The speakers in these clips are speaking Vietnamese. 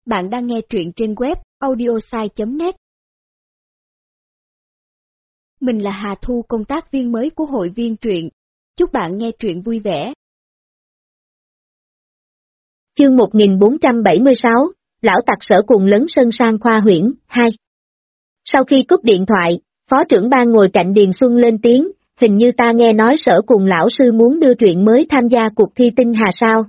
Bạn đang nghe truyện trên web audiosai.net. Mình là Hà Thu, công tác viên mới của hội viên truyện. Chúc bạn nghe truyện vui vẻ. Chương 1476, Lão Tặc Sở cùng lấn sân sang khoa huyễn, 2. Sau khi cúp điện thoại, phó trưởng ban ngồi cạnh Điền Xuân lên tiếng, hình như ta nghe nói Sở cùng lão sư muốn đưa truyện mới tham gia cuộc thi tinh hà sao?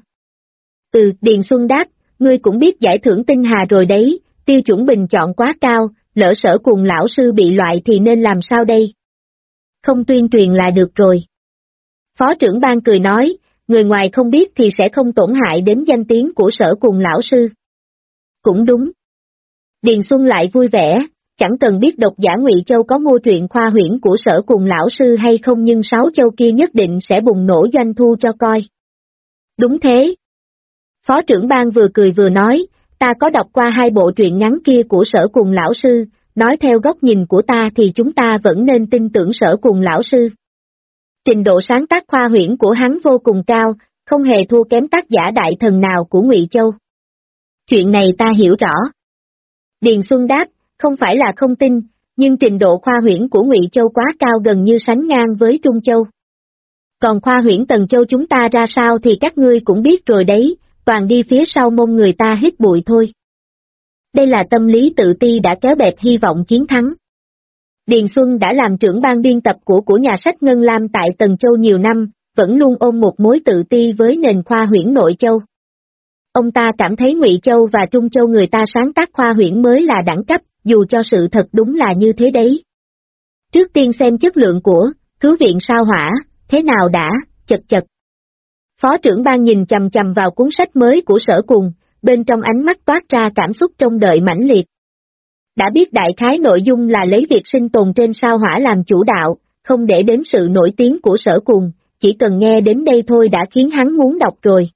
Điền Xuân đáp, ngươi cũng biết giải thưởng tinh hà rồi đấy, tiêu chuẩn bình chọn quá cao, lỡ Sở cùng lão sư bị loại thì nên làm sao đây? Không tuyên truyền là được rồi. Phó trưởng ban cười nói, người ngoài không biết thì sẽ không tổn hại đến danh tiếng của Sở cùng lão sư. Cũng đúng. Điền Xuân lại vui vẻ, chẳng cần biết độc giả Ngụy Châu có mua truyện khoa huyễn của Sở cùng lão sư hay không, nhưng 6 châu kia nhất định sẽ bùng nổ doanh thu cho coi. Đúng thế. Phó trưởng ban vừa cười vừa nói, ta có đọc qua 2 bộ truyện ngắn kia của Sở cùng lão sư, nói theo góc nhìn của ta thì chúng ta vẫn nên tin tưởng Sở cùng lão sư. Trình độ sáng tác khoa huyễn của hắn vô cùng cao, không hề thua kém tác giả đại thần nào của Ngụy Châu. Chuyện này ta hiểu rõ. Điền Xuân đáp, không phải là không tin, nhưng trình độ khoa huyễn của Ngụy Châu quá cao, gần như sánh ngang với Trung Châu. Còn khoa huyễn Tần Châu chúng ta ra sao thì các ngươi cũng biết rồi đấy, toàn đi phía sau mông người ta hít bụi thôi. Đây là tâm lý tự ti đã kéo bẹp hy vọng chiến thắng. Điền Xuân đã làm trưởng ban biên tập của nhà sách Ngân Lam tại Tần Châu nhiều năm, vẫn luôn ôm một mối tự ti với nền khoa huyễn Nội Châu. Ông ta cảm thấy Ngụy Châu và Trung Châu người ta sáng tác khoa huyễn mới là đẳng cấp, dù cho sự thật đúng là như thế đấy. Trước tiên xem chất lượng của Cứu viện sao hỏa, thế nào đã, chật. Phó trưởng ban nhìn chằm chằm vào cuốn sách mới của Sở cùng, bên trong ánh mắt toát ra cảm xúc trông đợi mãnh liệt. Đã biết đại khái nội dung là lấy việc sinh tồn trên sao hỏa làm chủ đạo, không để đến sự nổi tiếng của Sở cùng, chỉ cần nghe đến đây thôi đã khiến hắn muốn đọc rồi.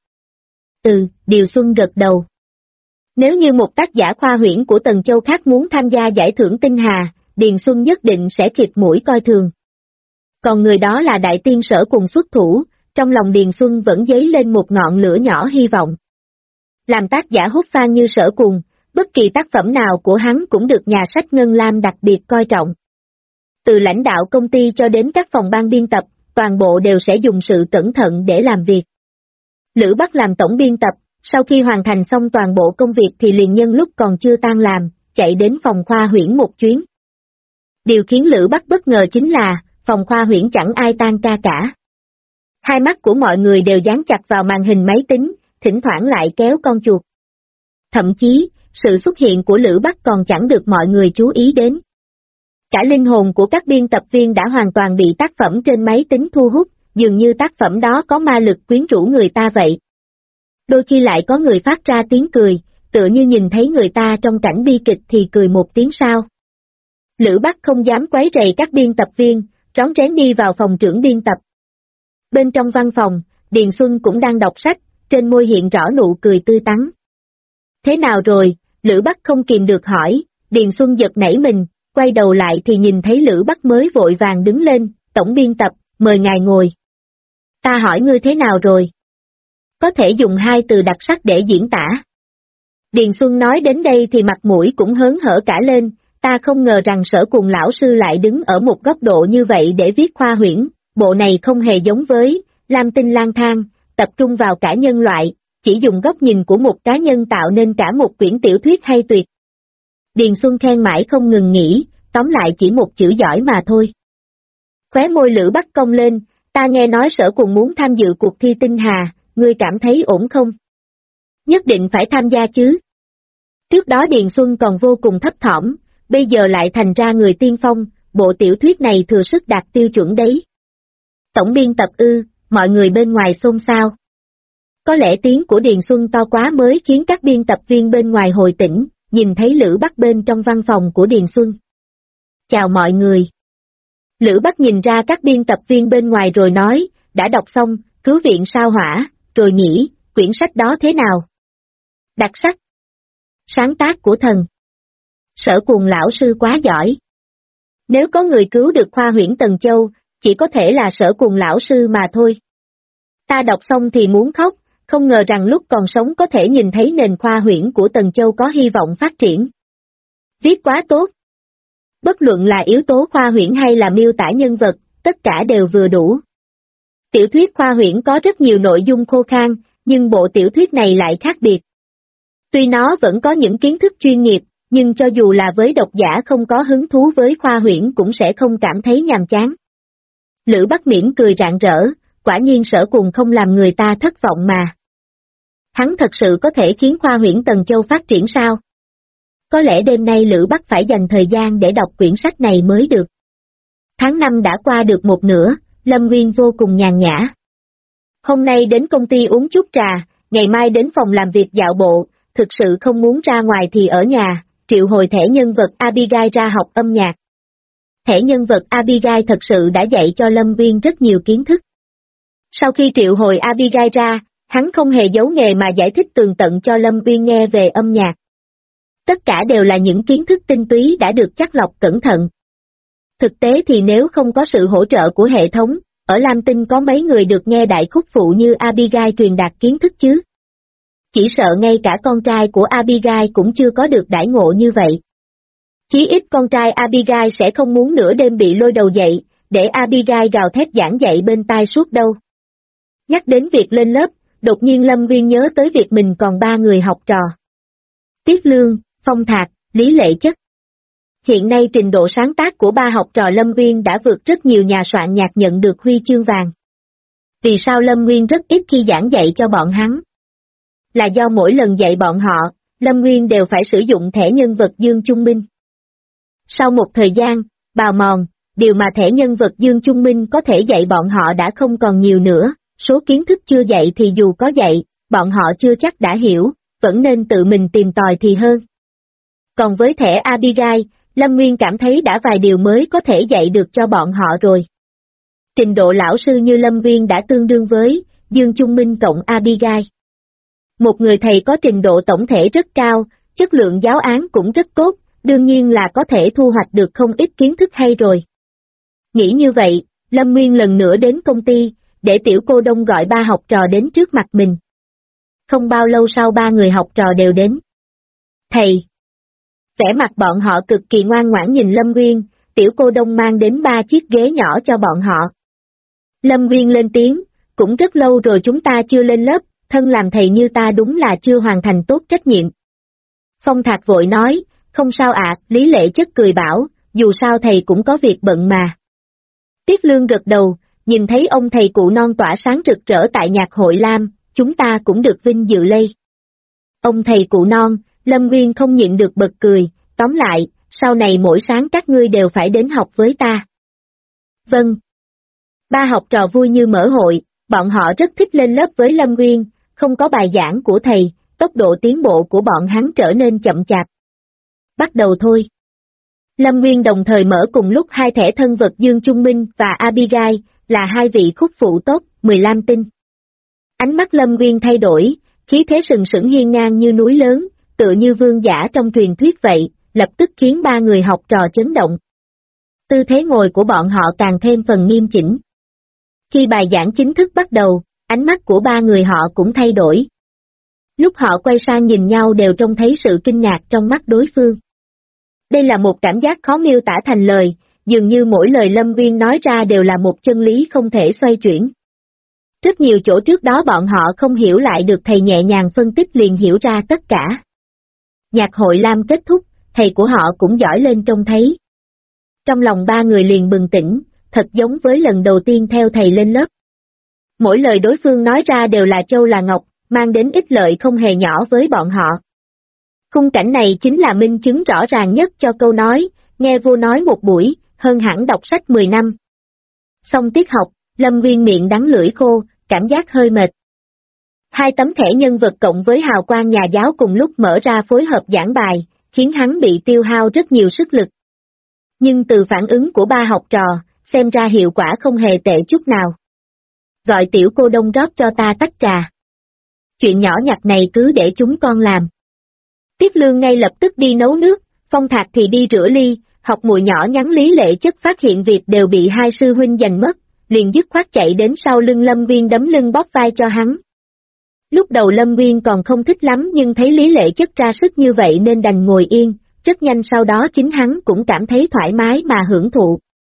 Điều Xuân gật đầu. Nếu như một tác giả khoa huyễn của Tần Châu khác muốn tham gia giải thưởng tinh hà, Điền Xuân nhất định sẽ khịt mũi coi thường. Còn người đó là đại tiên Sở cùng xuất thủ, trong lòng Điền Xuân vẫn dấy lên một ngọn lửa nhỏ hy vọng. Làm tác giả hút fan như Sở cùng, bất kỳ tác phẩm nào của hắn cũng được nhà sách Ngân Lam đặc biệt coi trọng. Từ lãnh đạo công ty cho đến các phòng ban biên tập, toàn bộ đều sẽ dùng sự cẩn thận để làm việc. Lữ Bắc làm tổng biên tập, sau khi hoàn thành xong toàn bộ công việc thì liền nhân lúc còn chưa tan làm, chạy đến phòng khoa huyễn một chuyến. Điều khiến Lữ Bắc bất ngờ chính là, phòng khoa huyễn chẳng ai tan ca cả. Hai mắt của mọi người đều dán chặt vào màn hình máy tính, thỉnh thoảng lại kéo con chuột. Thậm chí, sự xuất hiện của Lữ Bắc còn chẳng được mọi người chú ý đến. Cả linh hồn của các biên tập viên đã hoàn toàn bị tác phẩm trên máy tính thu hút, dường như tác phẩm đó có ma lực quyến rũ người ta vậy. Đôi khi lại có người phát ra tiếng cười, tựa như nhìn thấy người ta trong cảnh bi kịch thì cười một tiếng sao. Lữ Bắc không dám quấy rầy các biên tập viên, rón rén đi vào phòng trưởng biên tập. Bên trong văn phòng, Điền Xuân cũng đang đọc sách, trên môi hiện rõ nụ cười tươi tắn. Thế nào rồi? Lữ Bắc không kìm được hỏi. Điền Xuân giật nảy mình, quay đầu lại thì nhìn thấy Lữ Bắc mới vội vàng đứng lên, tổng biên tập, mời ngài ngồi. Ta hỏi ngươi thế nào rồi? Có thể dùng 2 từ đặc sắc để diễn tả. Điền Xuân nói đến đây thì mặt mũi cũng hớn hở cả lên, ta không ngờ rằng Sở cùng lão sư lại đứng ở một góc độ như vậy để viết khoa huyễn, bộ này không hề giống với Lam Tinh lang thang, tập trung vào cả nhân loại, chỉ dùng góc nhìn của một cá nhân tạo nên cả một quyển tiểu thuyết hay tuyệt. Điền Xuân khen mãi không ngừng nghỉ, tóm lại chỉ một chữ giỏi mà thôi. Khóe môi Lữ Bắc cong lên, ta nghe nói Sở cùng muốn tham dự cuộc thi tinh hà, ngươi cảm thấy ổn không? Nhất định phải tham gia chứ. Trước đó Điền Xuân còn vô cùng thấp thỏm, bây giờ lại thành ra người tiên phong, bộ tiểu thuyết này thừa sức đạt tiêu chuẩn đấy. Tổng biên tập mọi người bên ngoài xôn xao. Có lẽ tiếng của Điền Xuân to quá mới khiến các biên tập viên bên ngoài hồi tỉnh, nhìn thấy Lữ Bắc bên trong văn phòng của Điền Xuân. Chào mọi người. Lữ Bắc nhìn ra các biên tập viên bên ngoài rồi nói, đã đọc xong, Cứu viện sao hỏa, rồi nhỉ, quyển sách đó thế nào? Đặc sắc. Sáng tác của thần. Sở cùng lão sư quá giỏi. Nếu có người cứu được khoa huyễn Tần Châu, chỉ có thể là Sở cùng lão sư mà thôi. Ta đọc xong thì muốn khóc, không ngờ rằng lúc còn sống có thể nhìn thấy nền khoa huyễn của Tần Châu có hy vọng phát triển. Viết quá tốt. Bất luận là yếu tố khoa huyễn hay là miêu tả nhân vật, tất cả đều vừa đủ. Tiểu thuyết khoa huyễn có rất nhiều nội dung khô khan, nhưng bộ tiểu thuyết này lại khác biệt. Tuy nó vẫn có những kiến thức chuyên nghiệp, nhưng cho dù là với độc giả không có hứng thú với khoa huyễn cũng sẽ không cảm thấy nhàm chán. Lữ Bắc mỉm cười rạng rỡ, quả nhiên Sở Cùng không làm người ta thất vọng mà. Hắn thật sự có thể khiến khoa huyễn Tần Châu phát triển sao? Có lẽ đêm nay Lữ Bắc phải dành thời gian để đọc quyển sách này mới được. Tháng 5 đã qua được một nửa, Lâm Nguyên vô cùng nhàn nhã. Hôm nay đến công ty uống chút trà, ngày mai đến phòng làm việc dạo bộ, thực sự không muốn ra ngoài thì ở nhà, triệu hồi thẻ nhân vật Abigail ra học âm nhạc. Thẻ nhân vật Abigail thật sự đã dạy cho Lâm Nguyên rất nhiều kiến thức. Sau khi triệu hồi Abigail ra, hắn không hề giấu nghề mà giải thích tường tận cho Lâm Nguyên nghe về âm nhạc. Tất cả đều là những kiến thức tinh túy đã được chắt lọc cẩn thận. Thực tế thì nếu không có sự hỗ trợ của hệ thống, ở Lam Tinh có mấy người được nghe đại khúc phụ như Abigail truyền đạt kiến thức chứ? Chỉ sợ ngay cả con trai của Abigail cũng chưa có được đãi ngộ như vậy. Chí ít con trai Abigail sẽ không muốn nửa đêm bị lôi đầu dậy, để Abigail gào thét giảng dạy bên tai suốt đâu. Nhắc đến việc lên lớp, đột nhiên Lâm Nguyên nhớ tới việc mình còn 3 người học trò. Tiết Lương, Phong Thạc, Lý Lệ Chất. Hiện nay trình độ sáng tác của 3 học trò Lâm Nguyên đã vượt rất nhiều nhà soạn nhạc nhận được huy chương vàng. Vì sao Lâm Nguyên rất ít khi giảng dạy cho bọn hắn? Là do mỗi lần dạy bọn họ, Lâm Nguyên đều phải sử dụng thẻ nhân vật Dương Trung Minh. Sau một thời gian, bào mòn, điều mà thẻ nhân vật Dương Trung Minh có thể dạy bọn họ đã không còn nhiều nữa, số kiến thức chưa dạy thì dù có dạy, bọn họ chưa chắc đã hiểu, vẫn nên tự mình tìm tòi thì hơn. Còn với thẻ Abigail, Lâm Nguyên cảm thấy đã vài điều mới có thể dạy được cho bọn họ rồi. Trình độ lão sư như Lâm Nguyên đã tương đương với Dương Trung Minh cộng Abigail. Một người thầy có trình độ tổng thể rất cao, chất lượng giáo án cũng rất tốt, đương nhiên là có thể thu hoạch được không ít kiến thức hay rồi. Nghĩ như vậy, Lâm Nguyên lần nữa đến công ty, để tiểu cô Đông gọi 3 học trò đến trước mặt mình. Không bao lâu sau 3 người học trò đều đến. Thầy! Vẻ mặt bọn họ cực kỳ ngoan ngoãn nhìn Lâm Nguyên, tiểu cô Đông mang đến 3 chiếc ghế nhỏ cho bọn họ. Lâm Nguyên lên tiếng, cũng rất lâu rồi chúng ta chưa lên lớp, thân làm thầy như ta đúng là chưa hoàn thành tốt trách nhiệm. Phong Thạc vội nói, không sao ạ, Lý Lệ Chất cười bảo, dù sao thầy cũng có việc bận mà. Tiết Lương gật đầu, nhìn thấy ông thầy cụ non tỏa sáng rực rỡ tại nhạc hội Lam, chúng ta cũng được vinh dự lây. Ông thầy cụ non, Lâm Nguyên không nhịn được bật cười, tóm lại, sau này mỗi sáng các ngươi đều phải đến học với ta. Vâng. 3 học trò vui như mở hội, bọn họ rất thích lên lớp với Lâm Nguyên, không có bài giảng của thầy, tốc độ tiến bộ của bọn hắn trở nên chậm chạp. Bắt đầu thôi. Lâm Nguyên đồng thời mở cùng lúc 2 thẻ thân vật Dương Trung Minh và Abigail, là 2 vị khúc phụ tốt, 15 tinh. Ánh mắt Lâm Nguyên thay đổi, khí thế sừng sững hiên ngang như núi lớn, tựa như vương giả trong truyền thuyết vậy, lập tức khiến 3 người học trò chấn động. Tư thế ngồi của bọn họ càng thêm phần nghiêm chỉnh. Khi bài giảng chính thức bắt đầu, ánh mắt của 3 người họ cũng thay đổi. Lúc họ quay sang nhìn nhau đều trông thấy sự kinh ngạc trong mắt đối phương. Đây là một cảm giác khó miêu tả thành lời, dường như mỗi lời Lâm Nguyên nói ra đều là một chân lý không thể xoay chuyển. Rất nhiều chỗ trước đó bọn họ không hiểu lại được thầy nhẹ nhàng phân tích liền hiểu ra tất cả. Nhạc hội Lam kết thúc, thầy của họ cũng giỏi lên trông thấy. Trong lòng 3 người liền bừng tỉnh, thật giống với lần đầu tiên theo thầy lên lớp. Mỗi lời đối phương nói ra đều là châu là ngọc, mang đến ích lợi không hề nhỏ với bọn họ. Khung cảnh này chính là minh chứng rõ ràng nhất cho câu nói, nghe vua nói một buổi, hơn hẳn đọc sách 10 năm. Xong tiết học, Lâm Nguyên miệng đắng lưỡi khô, cảm giác hơi mệt. 2 tấm thẻ nhân vật cộng với hào quang nhà giáo cùng lúc mở ra phối hợp giảng bài, khiến hắn bị tiêu hao rất nhiều sức lực. Nhưng từ phản ứng của 3 học trò, xem ra hiệu quả không hề tệ chút nào. Gọi tiểu cô Đông rót cho ta tách trà. Chuyện nhỏ nhặt này cứ để chúng con làm. Tiết Lương ngay lập tức đi nấu nước, Phong Thạc thì đi rửa ly, học muội nhỏ nhắn Lý Lệ Chất phát hiện việc đều bị 2 sư huynh giành mất, liền dứt khoát chạy đến sau lưng Lâm Nguyên đấm lưng bóp vai cho hắn. Lúc đầu Lâm Nguyên còn không thích lắm nhưng thấy Lý Lệ Chất ra sức như vậy nên đành ngồi yên, rất nhanh sau đó chính hắn cũng cảm thấy thoải mái mà hưởng thụ.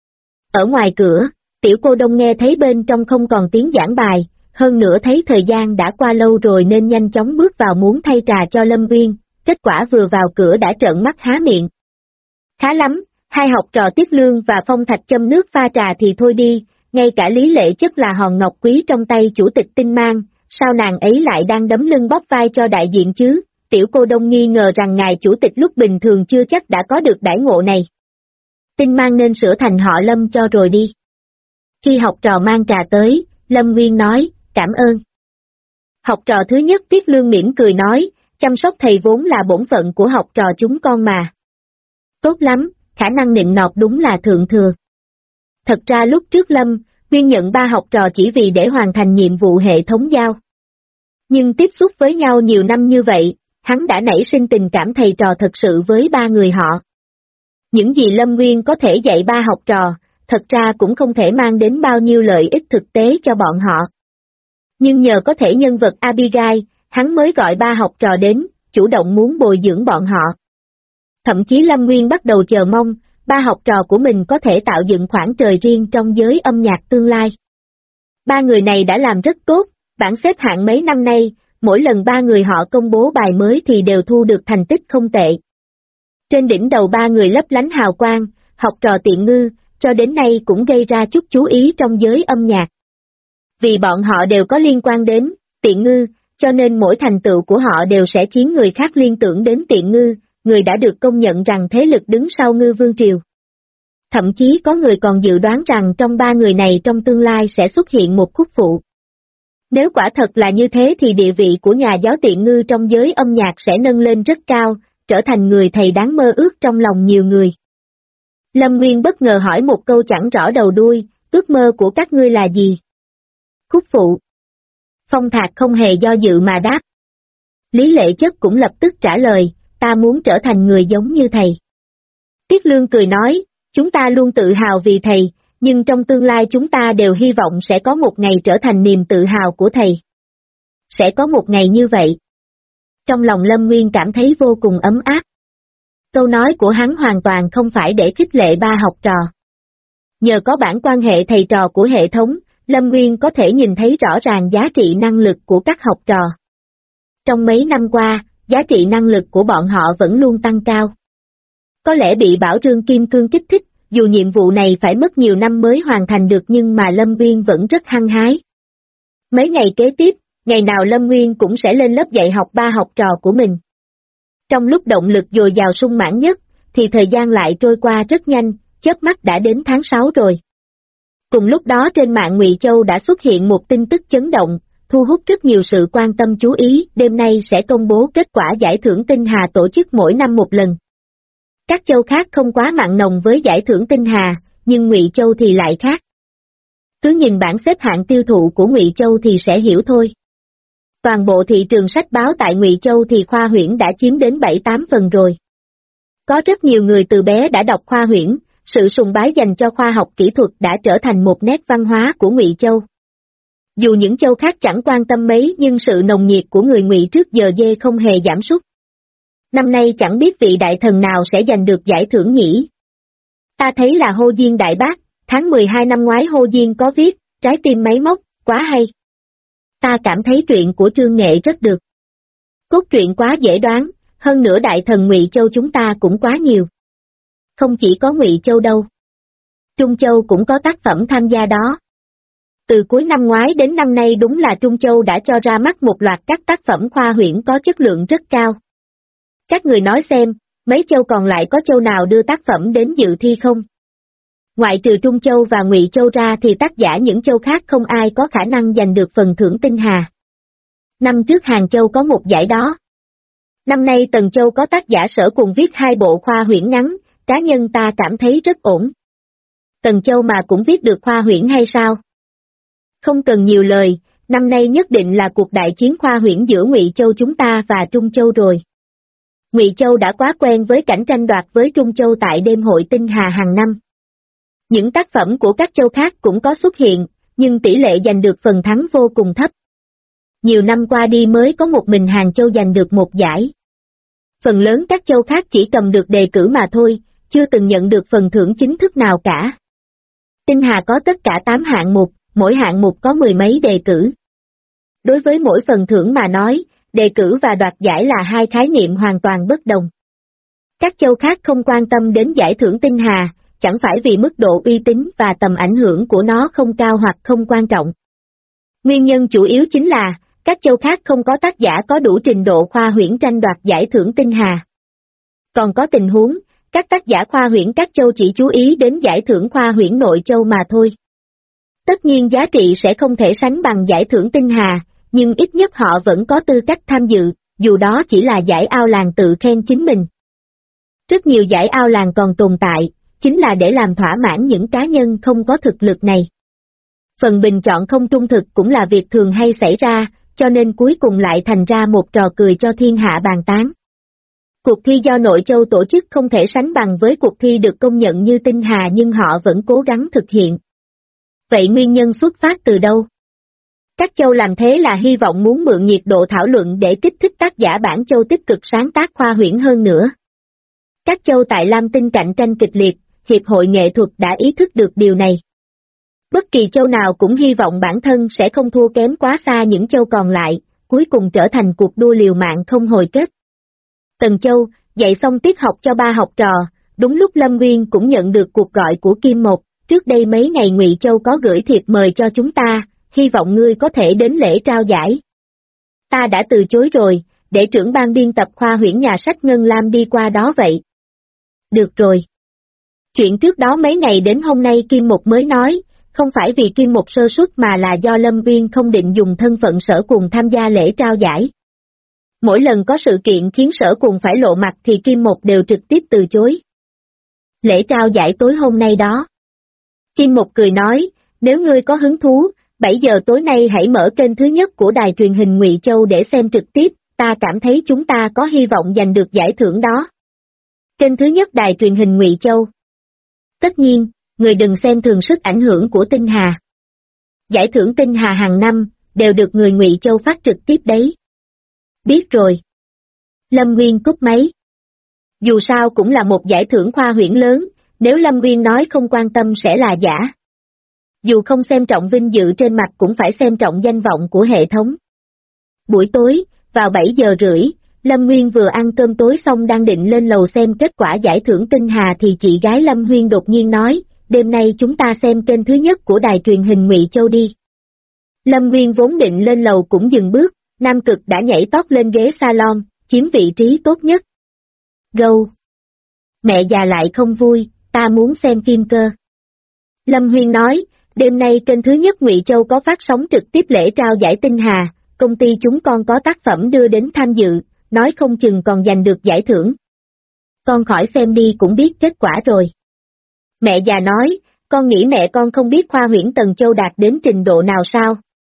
Ở ngoài cửa, Tiểu Cô Đông nghe thấy bên trong không còn tiếng giảng bài, hơn nữa thấy thời gian đã qua lâu rồi nên nhanh chóng bước vào muốn thay trà cho Lâm Nguyên, kết quả vừa vào cửa đã trợn mắt há miệng. Khá lắm, hai học trò Tiết Lương và Phong Thạch châm nước pha trà thì thôi đi, ngay cả Lý Lệ Chất là hòn ngọc quý trong tay chủ tịch Tinh Mang, sao nàng ấy lại đang đấm lưng bóp vai cho đại diện chứ? Tiểu Cô Đông nghi ngờ rằng ngài chủ tịch lúc bình thường chưa chắc đã có được đãi ngộ này. Tinh Mang nên sửa thành họ Lâm cho rồi đi. Khi học trò mang trà tới, Lâm Nguyên nói, cảm ơn. Học trò thứ nhất Tiết Lương mỉm cười nói, chăm sóc thầy vốn là bổn phận của học trò chúng con mà. Tốt lắm, khả năng nịnh nọt đúng là thượng thừa. Thật ra lúc trước Lâm Nguyên nhận 3 học trò chỉ vì để hoàn thành nhiệm vụ hệ thống giao. Nhưng tiếp xúc với nhau nhiều năm như vậy, hắn đã nảy sinh tình cảm thầy trò thật sự với 3 người họ. Những gì Lâm Nguyên có thể dạy 3 học trò, thật ra cũng không thể mang đến bao nhiêu lợi ích thực tế cho bọn họ. Nhưng nhờ có thể nhân vật Abigail, hắn mới gọi 3 học trò đến, chủ động muốn bồi dưỡng bọn họ. Thậm chí Lâm Nguyên bắt đầu chờ mong, 3 học trò của mình có thể tạo dựng khoảng trời riêng trong giới âm nhạc tương lai. 3 người này đã làm rất tốt, bảng xếp hạng mấy năm nay, mỗi lần 3 người họ công bố bài mới thì đều thu được thành tích không tệ. Trên đỉnh đầu 3 người lấp lánh hào quang, học trò Tiện Ngư, cho đến nay cũng gây ra chút chú ý trong giới âm nhạc. Vì bọn họ đều có liên quan đến Tiện Ngư, cho nên mỗi thành tựu của họ đều sẽ khiến người khác liên tưởng đến Tiện Ngư, người đã được công nhận rằng thế lực đứng sau Ngư Vương Triều. Thậm chí có người còn dự đoán rằng trong 3 người này trong tương lai sẽ xuất hiện một khúc phụ. Nếu quả thật là như thế thì địa vị của nhà giáo Tiện Ngư trong giới âm nhạc sẽ nâng lên rất cao, trở thành người thầy đáng mơ ước trong lòng nhiều người. Lâm Nguyên bất ngờ hỏi một câu chẳng rõ đầu đuôi, ước mơ của các ngươi là gì? Khúc phụ. Phong Thạc không hề do dự mà đáp. Lý Lệ Chất cũng lập tức trả lời, ta muốn trở thành người giống như thầy. Tiết Lương cười nói, chúng ta luôn tự hào vì thầy, nhưng trong tương lai chúng ta đều hy vọng sẽ có một ngày trở thành niềm tự hào của thầy. Sẽ có một ngày như vậy. Trong lòng Lâm Nguyên cảm thấy vô cùng ấm áp. Câu nói của hắn hoàn toàn không phải để khích lệ 3 học trò. Nhờ có bản quan hệ thầy trò của hệ thống, Lâm Nguyên có thể nhìn thấy rõ ràng giá trị năng lực của các học trò. Trong mấy năm qua, giá trị năng lực của bọn họ vẫn luôn tăng cao. Có lẽ bị Bảo Rương Kim Cương kích thích, dù nhiệm vụ này phải mất nhiều năm mới hoàn thành được nhưng mà Lâm Nguyên vẫn rất hăng hái. Mấy ngày kế tiếp, ngày nào Lâm Nguyên cũng sẽ lên lớp dạy học 3 học trò của mình. Trong lúc động lực dồi dào sung mãn nhất, thì thời gian lại trôi qua rất nhanh, chớp mắt đã đến tháng 6 rồi. Cùng lúc đó trên mạng Ngụy Châu đã xuất hiện một tin tức chấn động, thu hút rất nhiều sự quan tâm chú ý, đêm nay sẽ công bố kết quả giải thưởng Tinh Hà tổ chức mỗi năm một lần. Các châu khác không quá mặn nồng với giải thưởng Tinh Hà, nhưng Ngụy Châu thì lại khác. Cứ nhìn bảng xếp hạng tiêu thụ của Ngụy Châu thì sẽ hiểu thôi. Toàn bộ thị trường sách báo tại Ngụy Châu thì Khoa Huyễn đã chiếm đến 7-8 phần rồi. Có rất nhiều người từ bé đã đọc Khoa Huyễn, sự sùng bái dành cho khoa học kỹ thuật đã trở thành một nét văn hóa của Ngụy Châu. Dù những châu khác chẳng quan tâm mấy nhưng sự nồng nhiệt của người Ngụy trước giờ dê không hề giảm sút. Năm nay chẳng biết vị đại thần nào sẽ giành được giải thưởng nhỉ? Ta thấy là Hồ Diên Đại Bác, tháng 12 năm ngoái Hồ Diên có viết, trái tim máy móc, quá hay. Ta cảm thấy truyện của Trương Nghệ rất được. Cốt truyện quá dễ đoán, hơn nữa đại thần Ngụy Châu chúng ta cũng quá nhiều. Không chỉ có Ngụy Châu đâu. Trung Châu cũng có tác phẩm tham gia đó. Từ cuối năm ngoái đến năm nay đúng là Trung Châu đã cho ra mắt một loạt các tác phẩm khoa huyễn có chất lượng rất cao. Các người nói xem, mấy châu còn lại có châu nào đưa tác phẩm đến dự thi không? Ngoại trừ Trung Châu và Ngụy Châu ra thì tác giả những châu khác không ai có khả năng giành được phần thưởng Tinh Hà. Năm trước Hàng Châu có một giải đó. Năm nay Tần Châu có tác giả Sở cùng viết 2 bộ khoa huyễn ngắn, cá nhân ta cảm thấy rất ổn. Tần Châu mà cũng viết được khoa huyễn hay sao? Không cần nhiều lời, năm nay nhất định là cuộc đại chiến khoa huyễn giữa Ngụy Châu chúng ta và Trung Châu rồi. Ngụy Châu đã quá quen với cảnh tranh đoạt với Trung Châu tại đêm hội Tinh Hà hàng năm. Những tác phẩm của các châu khác cũng có xuất hiện, nhưng tỷ lệ giành được phần thắng vô cùng thấp. nhiều năm qua đi mới có một mình Hàng Châu giành được một giải. Phần lớn các châu khác chỉ cầm được đề cử mà thôi, chưa từng nhận được phần thưởng chính thức nào cả. Tinh Hà có tất cả 8 hạng mục, mỗi hạng mục có 10 mấy đề cử. Đối với mỗi phần thưởng mà nói, đề cử và đoạt giải là hai khái niệm hoàn toàn bất đồng. Các châu khác không quan tâm đến giải thưởng Tinh Hà, chẳng phải vì mức độ uy tín và tầm ảnh hưởng của nó không cao hoặc không quan trọng. Nguyên nhân chủ yếu chính là, các châu khác không có tác giả có đủ trình độ khoa huyễn tranh đoạt giải thưởng Tinh Hà. Còn có tình huống, các tác giả khoa huyễn các châu chỉ chú ý đến giải thưởng khoa huyễn nội châu mà thôi. Tất nhiên giá trị sẽ không thể sánh bằng giải thưởng Tinh Hà, nhưng ít nhất họ vẫn có tư cách tham dự, dù đó chỉ là giải ao làng tự khen chính mình. Rất nhiều giải ao làng còn tồn tại, chính là để làm thỏa mãn những cá nhân không có thực lực này. Phần bình chọn không trung thực cũng là việc thường hay xảy ra, cho nên cuối cùng lại thành ra một trò cười cho thiên hạ bàn tán. Cuộc thi do nội châu tổ chức không thể sánh bằng với cuộc thi được công nhận như Tinh Hà nhưng họ vẫn cố gắng thực hiện. Vậy nguyên nhân xuất phát từ đâu? Các châu làm thế là hy vọng muốn mượn nhiệt độ thảo luận để kích thích tác giả bản châu tích cực sáng tác khoa huyễn hơn nữa. Các châu tại Lam Tinh cạnh tranh kịch liệt, Hiệp hội nghệ thuật đã ý thức được điều này. Bất kỳ châu nào cũng hy vọng bản thân sẽ không thua kém quá xa những châu còn lại, cuối cùng trở thành cuộc đua liều mạng không hồi kết. Tần Châu, dạy xong tiết học cho 3 học trò, đúng lúc Lâm Nguyên cũng nhận được cuộc gọi của Kim Mộc, trước đây mấy ngày Ngụy Châu có gửi thiệp mời cho chúng ta, hy vọng ngươi có thể đến lễ trao giải. Ta đã từ chối rồi, để trưởng ban biên tập khoa huyễn nhà sách Ngân Lam đi qua đó vậy. Được rồi. Chuyện trước đó mấy ngày đến hôm nay Kim Mộc mới nói, không phải vì Kim Mộc sơ suất mà là do Lâm Nguyên không định dùng thân phận Sở Cùng tham gia lễ trao giải. Mỗi lần có sự kiện khiến Sở Cùng phải lộ mặt thì Kim Mộc đều trực tiếp từ chối. Lễ trao giải tối hôm nay đó. Kim Mộc cười nói, nếu ngươi có hứng thú, 7 giờ tối nay hãy mở kênh thứ nhất của đài truyền hình Ngụy Châu để xem trực tiếp, ta cảm thấy chúng ta có hy vọng giành được giải thưởng đó. Kênh thứ nhất đài truyền hình Ngụy Châu. Tất nhiên, người đừng xem thường sức ảnh hưởng của Tinh Hà. Giải thưởng Tinh Hà hàng năm, đều được người Ngụy Châu phát trực tiếp đấy. Biết rồi. Lâm Nguyên cúp máy. Dù sao cũng là một giải thưởng khoa huyễn lớn, nếu Lâm Nguyên nói không quan tâm sẽ là giả. Dù không xem trọng vinh dự trên mặt cũng phải xem trọng danh vọng của hệ thống. Buổi tối, vào 7 giờ rưỡi, Lâm Nguyên vừa ăn cơm tối xong đang định lên lầu xem kết quả giải thưởng Tinh Hà thì chị gái Lâm Huyên đột nhiên nói, đêm nay chúng ta xem kênh thứ nhất của đài truyền hình Ngụy Châu đi. Lâm Nguyên vốn định lên lầu cũng dừng bước, Nam Cực đã nhảy tót lên ghế salon, chiếm vị trí tốt nhất. Gâu! Mẹ già lại không vui, ta muốn xem phim cơ. Lâm Huyên nói, đêm nay kênh thứ nhất Ngụy Châu có phát sóng trực tiếp lễ trao giải Tinh Hà, công ty chúng con có tác phẩm đưa đến tham dự, nói không chừng còn giành được giải thưởng. Con khỏi xem đi cũng biết kết quả rồi. Mẹ già nói, con nghĩ mẹ con không biết khoa huyễn Tần Châu đạt đến trình độ nào sao?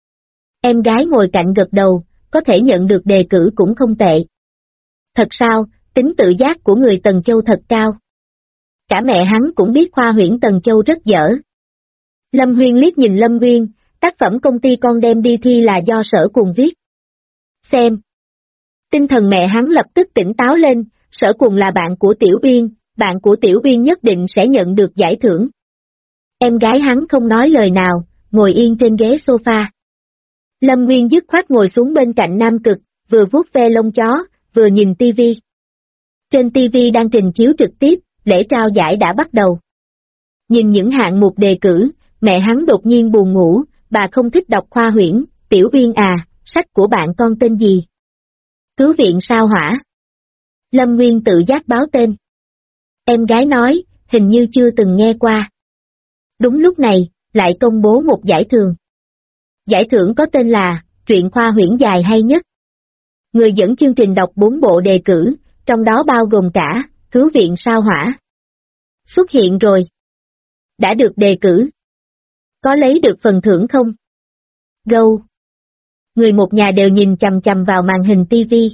Em gái ngồi cạnh gật đầu, có thể nhận được đề cử cũng không tệ. Thật sao, tính tự giác của người Tần Châu thật cao. Cả mẹ hắn cũng biết khoa huyễn Tần Châu rất dở. Lâm Huyên liếc nhìn Lâm Nguyên, tác phẩm công ty con đem đi thi là do Sở Cùng viết. Xem. Tinh thần mẹ hắn lập tức tỉnh táo lên, Sở Cùng là bạn của Tiểu Uyên, bạn của Tiểu Uyên nhất định sẽ nhận được giải thưởng. Em gái hắn không nói lời nào, ngồi yên trên ghế sofa. Lâm Nguyên dứt khoát ngồi xuống bên cạnh Nam Cực, vừa vuốt ve lông chó, vừa nhìn tivi. Trên tivi đang trình chiếu trực tiếp, lễ trao giải đã bắt đầu. Nhìn những hạng mục đề cử, mẹ hắn đột nhiên buồn ngủ, bà không thích đọc khoa huyễn, Tiểu Uyên à, sách của bạn con tên gì? Cứu viện sao hỏa. Lâm Nguyên tự giác báo tên. Em gái nói, hình như chưa từng nghe qua. Đúng lúc này, lại công bố một giải thưởng. Giải thưởng có tên là, truyện khoa huyễn dài hay nhất. Người dẫn chương trình đọc 4 bộ đề cử, trong đó bao gồm cả, Cứu viện sao hỏa. Xuất hiện rồi. Đã được đề cử. Có lấy được phần thưởng không? Gâu. Người một nhà đều nhìn chằm chằm vào màn hình tivi.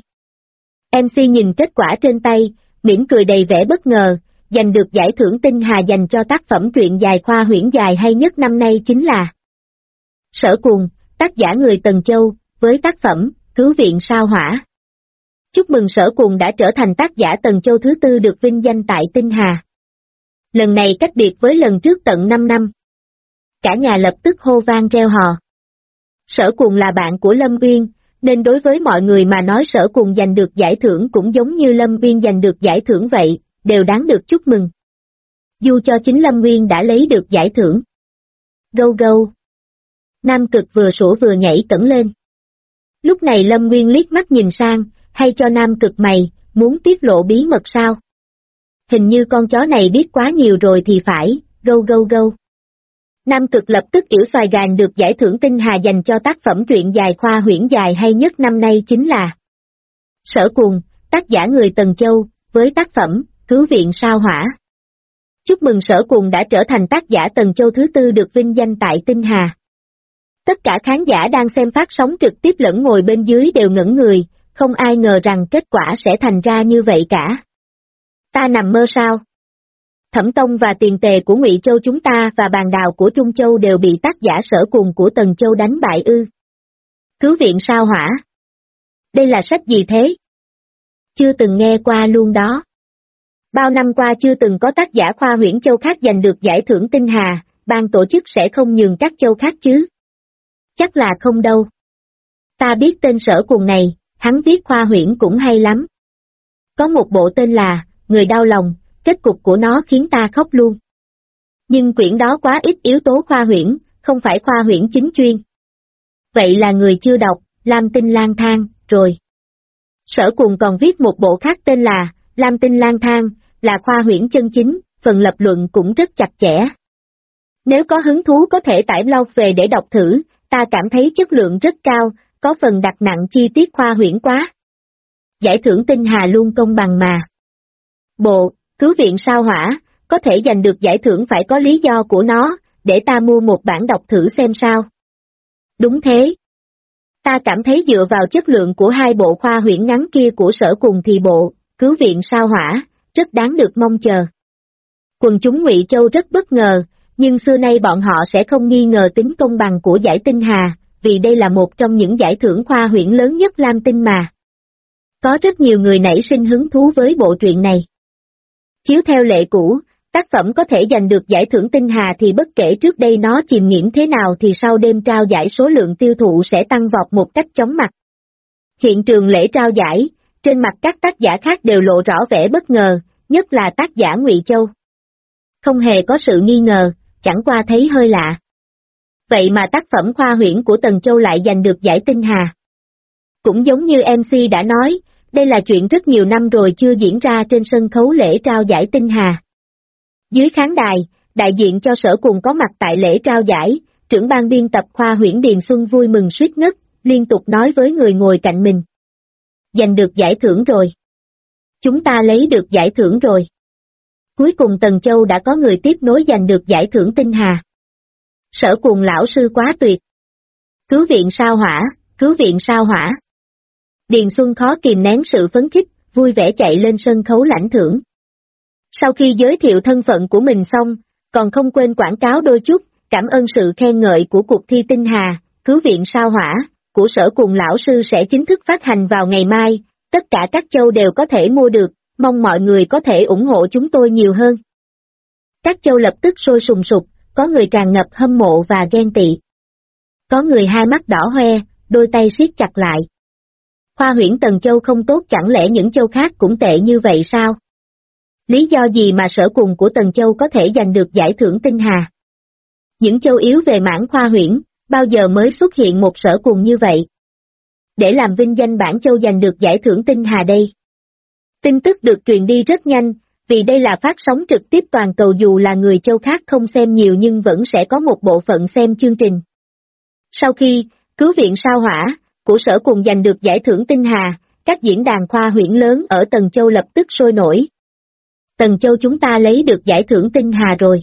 MC nhìn kết quả trên tay, mỉm cười đầy vẻ bất ngờ, giành được giải thưởng Tinh Hà dành cho tác phẩm truyện dài khoa huyễn dài hay nhất năm nay chính là Sở Cùng, tác giả người Tần Châu, với tác phẩm, Cứu viện sao hỏa. Chúc mừng Sở Cuồng đã trở thành tác giả Tần Châu thứ tư được vinh danh tại Tinh Hà. Lần này cách biệt với lần trước tận 5 năm. Cả nhà lập tức hô vang reo hò. Sở Cuồng là bạn của Lâm Uyên, nên đối với mọi người mà nói Sở Cuồng giành được giải thưởng cũng giống như Lâm Uyên giành được giải thưởng vậy, đều đáng được chúc mừng. Dù cho chính Lâm Uyên đã lấy được giải thưởng. Gâu gâu. Nam Cực vừa sủa vừa nhảy cẫng lên. Lúc này Lâm Nguyên liếc mắt nhìn sang, hay cho Nam Cực mày, muốn tiết lộ bí mật sao? Hình như con chó này biết quá nhiều rồi thì phải, gâu gâu gâu. Nam Cực lập tức yểu xoài gàn được giải thưởng Tinh Hà dành cho tác phẩm truyện dài khoa huyễn dài hay nhất năm nay chính là Sở Cuồng, tác giả người Tần Châu, với tác phẩm, Cứu viện sao hỏa. Chúc mừng Sở Cuồng đã trở thành tác giả Tần Châu thứ tư được vinh danh tại Tinh Hà. Tất cả khán giả đang xem phát sóng trực tiếp lẫn ngồi bên dưới đều ngẩn người, không ai ngờ rằng kết quả sẽ thành ra như vậy cả. Ta nằm mơ sao? Thẩm Tông và Tiền Tề của Ngụy Châu chúng ta và Bàn Đào của Trung Châu đều bị tác giả Sở Cuồng của Tần Châu đánh bại ư? Cứu viện sao hỏa? Đây là sách gì thế? Chưa từng nghe qua luôn đó. Bao năm qua chưa từng có tác giả khoa huyễn châu khác giành được giải thưởng Tinh Hà, ban tổ chức sẽ không nhường các châu khác chứ? Chắc là không đâu. Ta biết tên Sở Cuồng này, hắn viết khoa huyễn cũng hay lắm. Có một bộ tên là Người đau lòng, kết cục của nó khiến ta khóc luôn. Nhưng quyển đó quá ít yếu tố khoa huyễn, không phải khoa huyễn chính chuyên. Vậy là người chưa đọc, Lam Tinh lang thang, rồi. Sở Cuồng còn viết một bộ khác tên là Lam Tinh lang thang, là khoa huyễn chân chính, phần lập luận cũng rất chặt chẽ. Nếu có hứng thú có thể tải blog về để đọc thử, ta cảm thấy chất lượng rất cao, có phần đặt nặng chi tiết khoa huyễn quá. Giải thưởng Tinh Hà luôn công bằng mà. Bộ, Cứu viện sao hỏa, có thể giành được giải thưởng phải có lý do của nó, để ta mua một bản đọc thử xem sao. Đúng thế. Ta cảm thấy dựa vào chất lượng của hai bộ khoa huyễn ngắn kia của Sở Cuồng thì bộ, Cứu viện sao hỏa, rất đáng được mong chờ. Quần chúng Ngụy Châu rất bất ngờ, nhưng xưa nay bọn họ sẽ không nghi ngờ tính công bằng của giải Tinh Hà, vì đây là một trong những giải thưởng khoa huyễn lớn nhất Lam Tinh mà. Có rất nhiều người nảy sinh hứng thú với bộ truyện này. Chiếu theo lệ cũ, tác phẩm có thể giành được giải thưởng Tinh Hà thì bất kể trước đây nó chìm nghiễm thế nào thì sau đêm trao giải số lượng tiêu thụ sẽ tăng vọt một cách chóng mặt. Hiện trường lễ trao giải, trên mặt các tác giả khác đều lộ rõ vẻ bất ngờ, nhất là tác giả Ngụy Châu. Không hề có sự nghi ngờ, chẳng qua thấy hơi lạ. Vậy mà tác phẩm khoa huyễn của Tần Châu lại giành được giải Tinh Hà. Cũng giống như MC đã nói, đây là chuyện rất nhiều năm rồi chưa diễn ra trên sân khấu lễ trao giải Tinh Hà. Dưới khán đài, đại diện cho Sở Cuồng có mặt tại lễ trao giải, trưởng ban biên tập khoa huyễn Điền Xuân vui mừng suýt ngất, liên tục nói với người ngồi cạnh mình. Giành được giải thưởng rồi. Chúng ta lấy được giải thưởng rồi. Cuối cùng Tần Châu đã có người tiếp nối giành được giải thưởng Tinh Hà. Sở Cuồng lão sư quá tuyệt. Cứu viện sao hỏa, cứu viện sao hỏa. Điền Xuân khó kìm nén sự phấn khích, vui vẻ chạy lên sân khấu lãnh thưởng. Sau khi giới thiệu thân phận của mình xong, còn không quên quảng cáo đôi chút, cảm ơn sự khen ngợi của cuộc thi Tinh Hà, cứu viện sao hỏa, của Sở Cuồng lão sư sẽ chính thức phát hành vào ngày mai, tất cả các châu đều có thể mua được, mong mọi người có thể ủng hộ chúng tôi nhiều hơn. Các châu lập tức sôi sùng sục, có người tràn ngập hâm mộ và ghen tị. Có người hai mắt đỏ hoe, đôi tay siết chặt lại. Khoa huyễn Tần Châu không tốt chẳng lẽ những châu khác cũng tệ như vậy sao? Lý do gì mà Sở Cuồng của Tần Châu có thể giành được giải thưởng Tinh Hà? Những châu yếu về mảng khoa huyễn, bao giờ mới xuất hiện một Sở Cuồng như vậy? Để làm vinh danh bản châu giành được giải thưởng Tinh Hà đây. Tin tức được truyền đi rất nhanh, vì đây là phát sóng trực tiếp toàn cầu dù là người châu khác không xem nhiều nhưng vẫn sẽ có một bộ phận xem chương trình. Sau khi, cứu viện sao hỏa, của Sở Cuồng giành được giải thưởng Tinh Hà, các diễn đàn khoa huyễn lớn ở Tần Châu lập tức sôi nổi. Tần Châu chúng ta lấy được giải thưởng Tinh Hà rồi.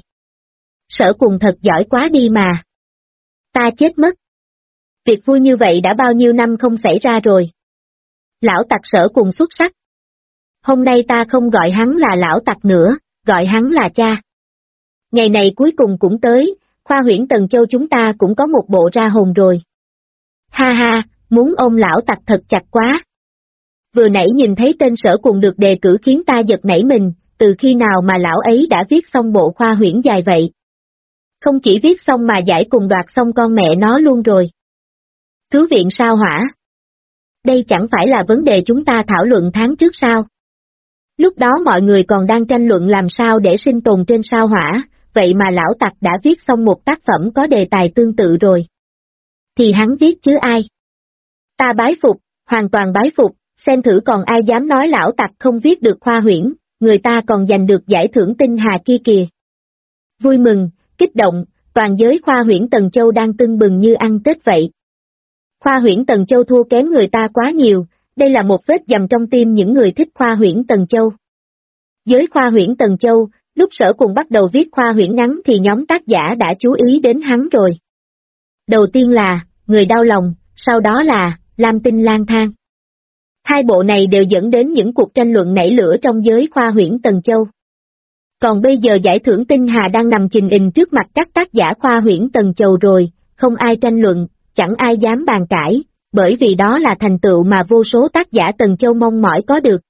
Sở Cuồng thật giỏi quá đi mà. Ta chết mất. Việc vui như vậy đã bao nhiêu năm không xảy ra rồi. Lão Tặc Sở Cuồng xuất sắc. Hôm nay ta không gọi hắn là lão tặc nữa, gọi hắn là cha. Ngày này cuối cùng cũng tới, khoa huyễn Tần Châu chúng ta cũng có một bộ ra hồn rồi. Ha ha, muốn ôm lão tặc thật chặt quá. Vừa nãy nhìn thấy tên Sở Cùng được đề cử khiến ta giật nảy mình, từ khi nào mà lão ấy đã viết xong bộ khoa huyễn dài vậy? Không chỉ viết xong mà giải cùng đoạt xong con mẹ nó luôn rồi. Cứu viện sao hỏa? Đây chẳng phải là vấn đề chúng ta thảo luận tháng trước sao? Lúc đó mọi người còn đang tranh luận làm sao để sinh tồn trên sao hỏa, vậy mà lão tặc đã viết xong một tác phẩm có đề tài tương tự rồi. Thì hắn viết chứ ai? Ta bái phục, hoàn toàn bái phục, xem thử còn ai dám nói lão tặc không viết được khoa huyễn, người ta còn giành được giải thưởng tinh hà kia kìa. Vui mừng, kích động, toàn giới khoa huyễn Tần Châu đang tưng bừng như ăn Tết vậy. Khoa huyễn Tần Châu thua kém người ta quá nhiều, đây là một vết dầm trong tim những người thích khoa huyễn Tần Châu. Giới khoa huyễn Tần Châu, lúc Sở Cùng bắt đầu viết khoa huyễn ngắn thì nhóm tác giả đã chú ý đến hắn rồi. Đầu tiên là Người đau lòng, sau đó là Lam Tinh lang thang. Hai bộ này đều dẫn đến những cuộc tranh luận nảy lửa trong giới khoa huyễn Tần Châu. Còn bây giờ giải thưởng tinh hà đang nằm chình ình trước mặt các tác giả khoa huyễn Tần Châu rồi, không ai tranh luận, chẳng ai dám bàn cãi, bởi vì đó là thành tựu mà vô số tác giả Tần Châu mong mỏi có được.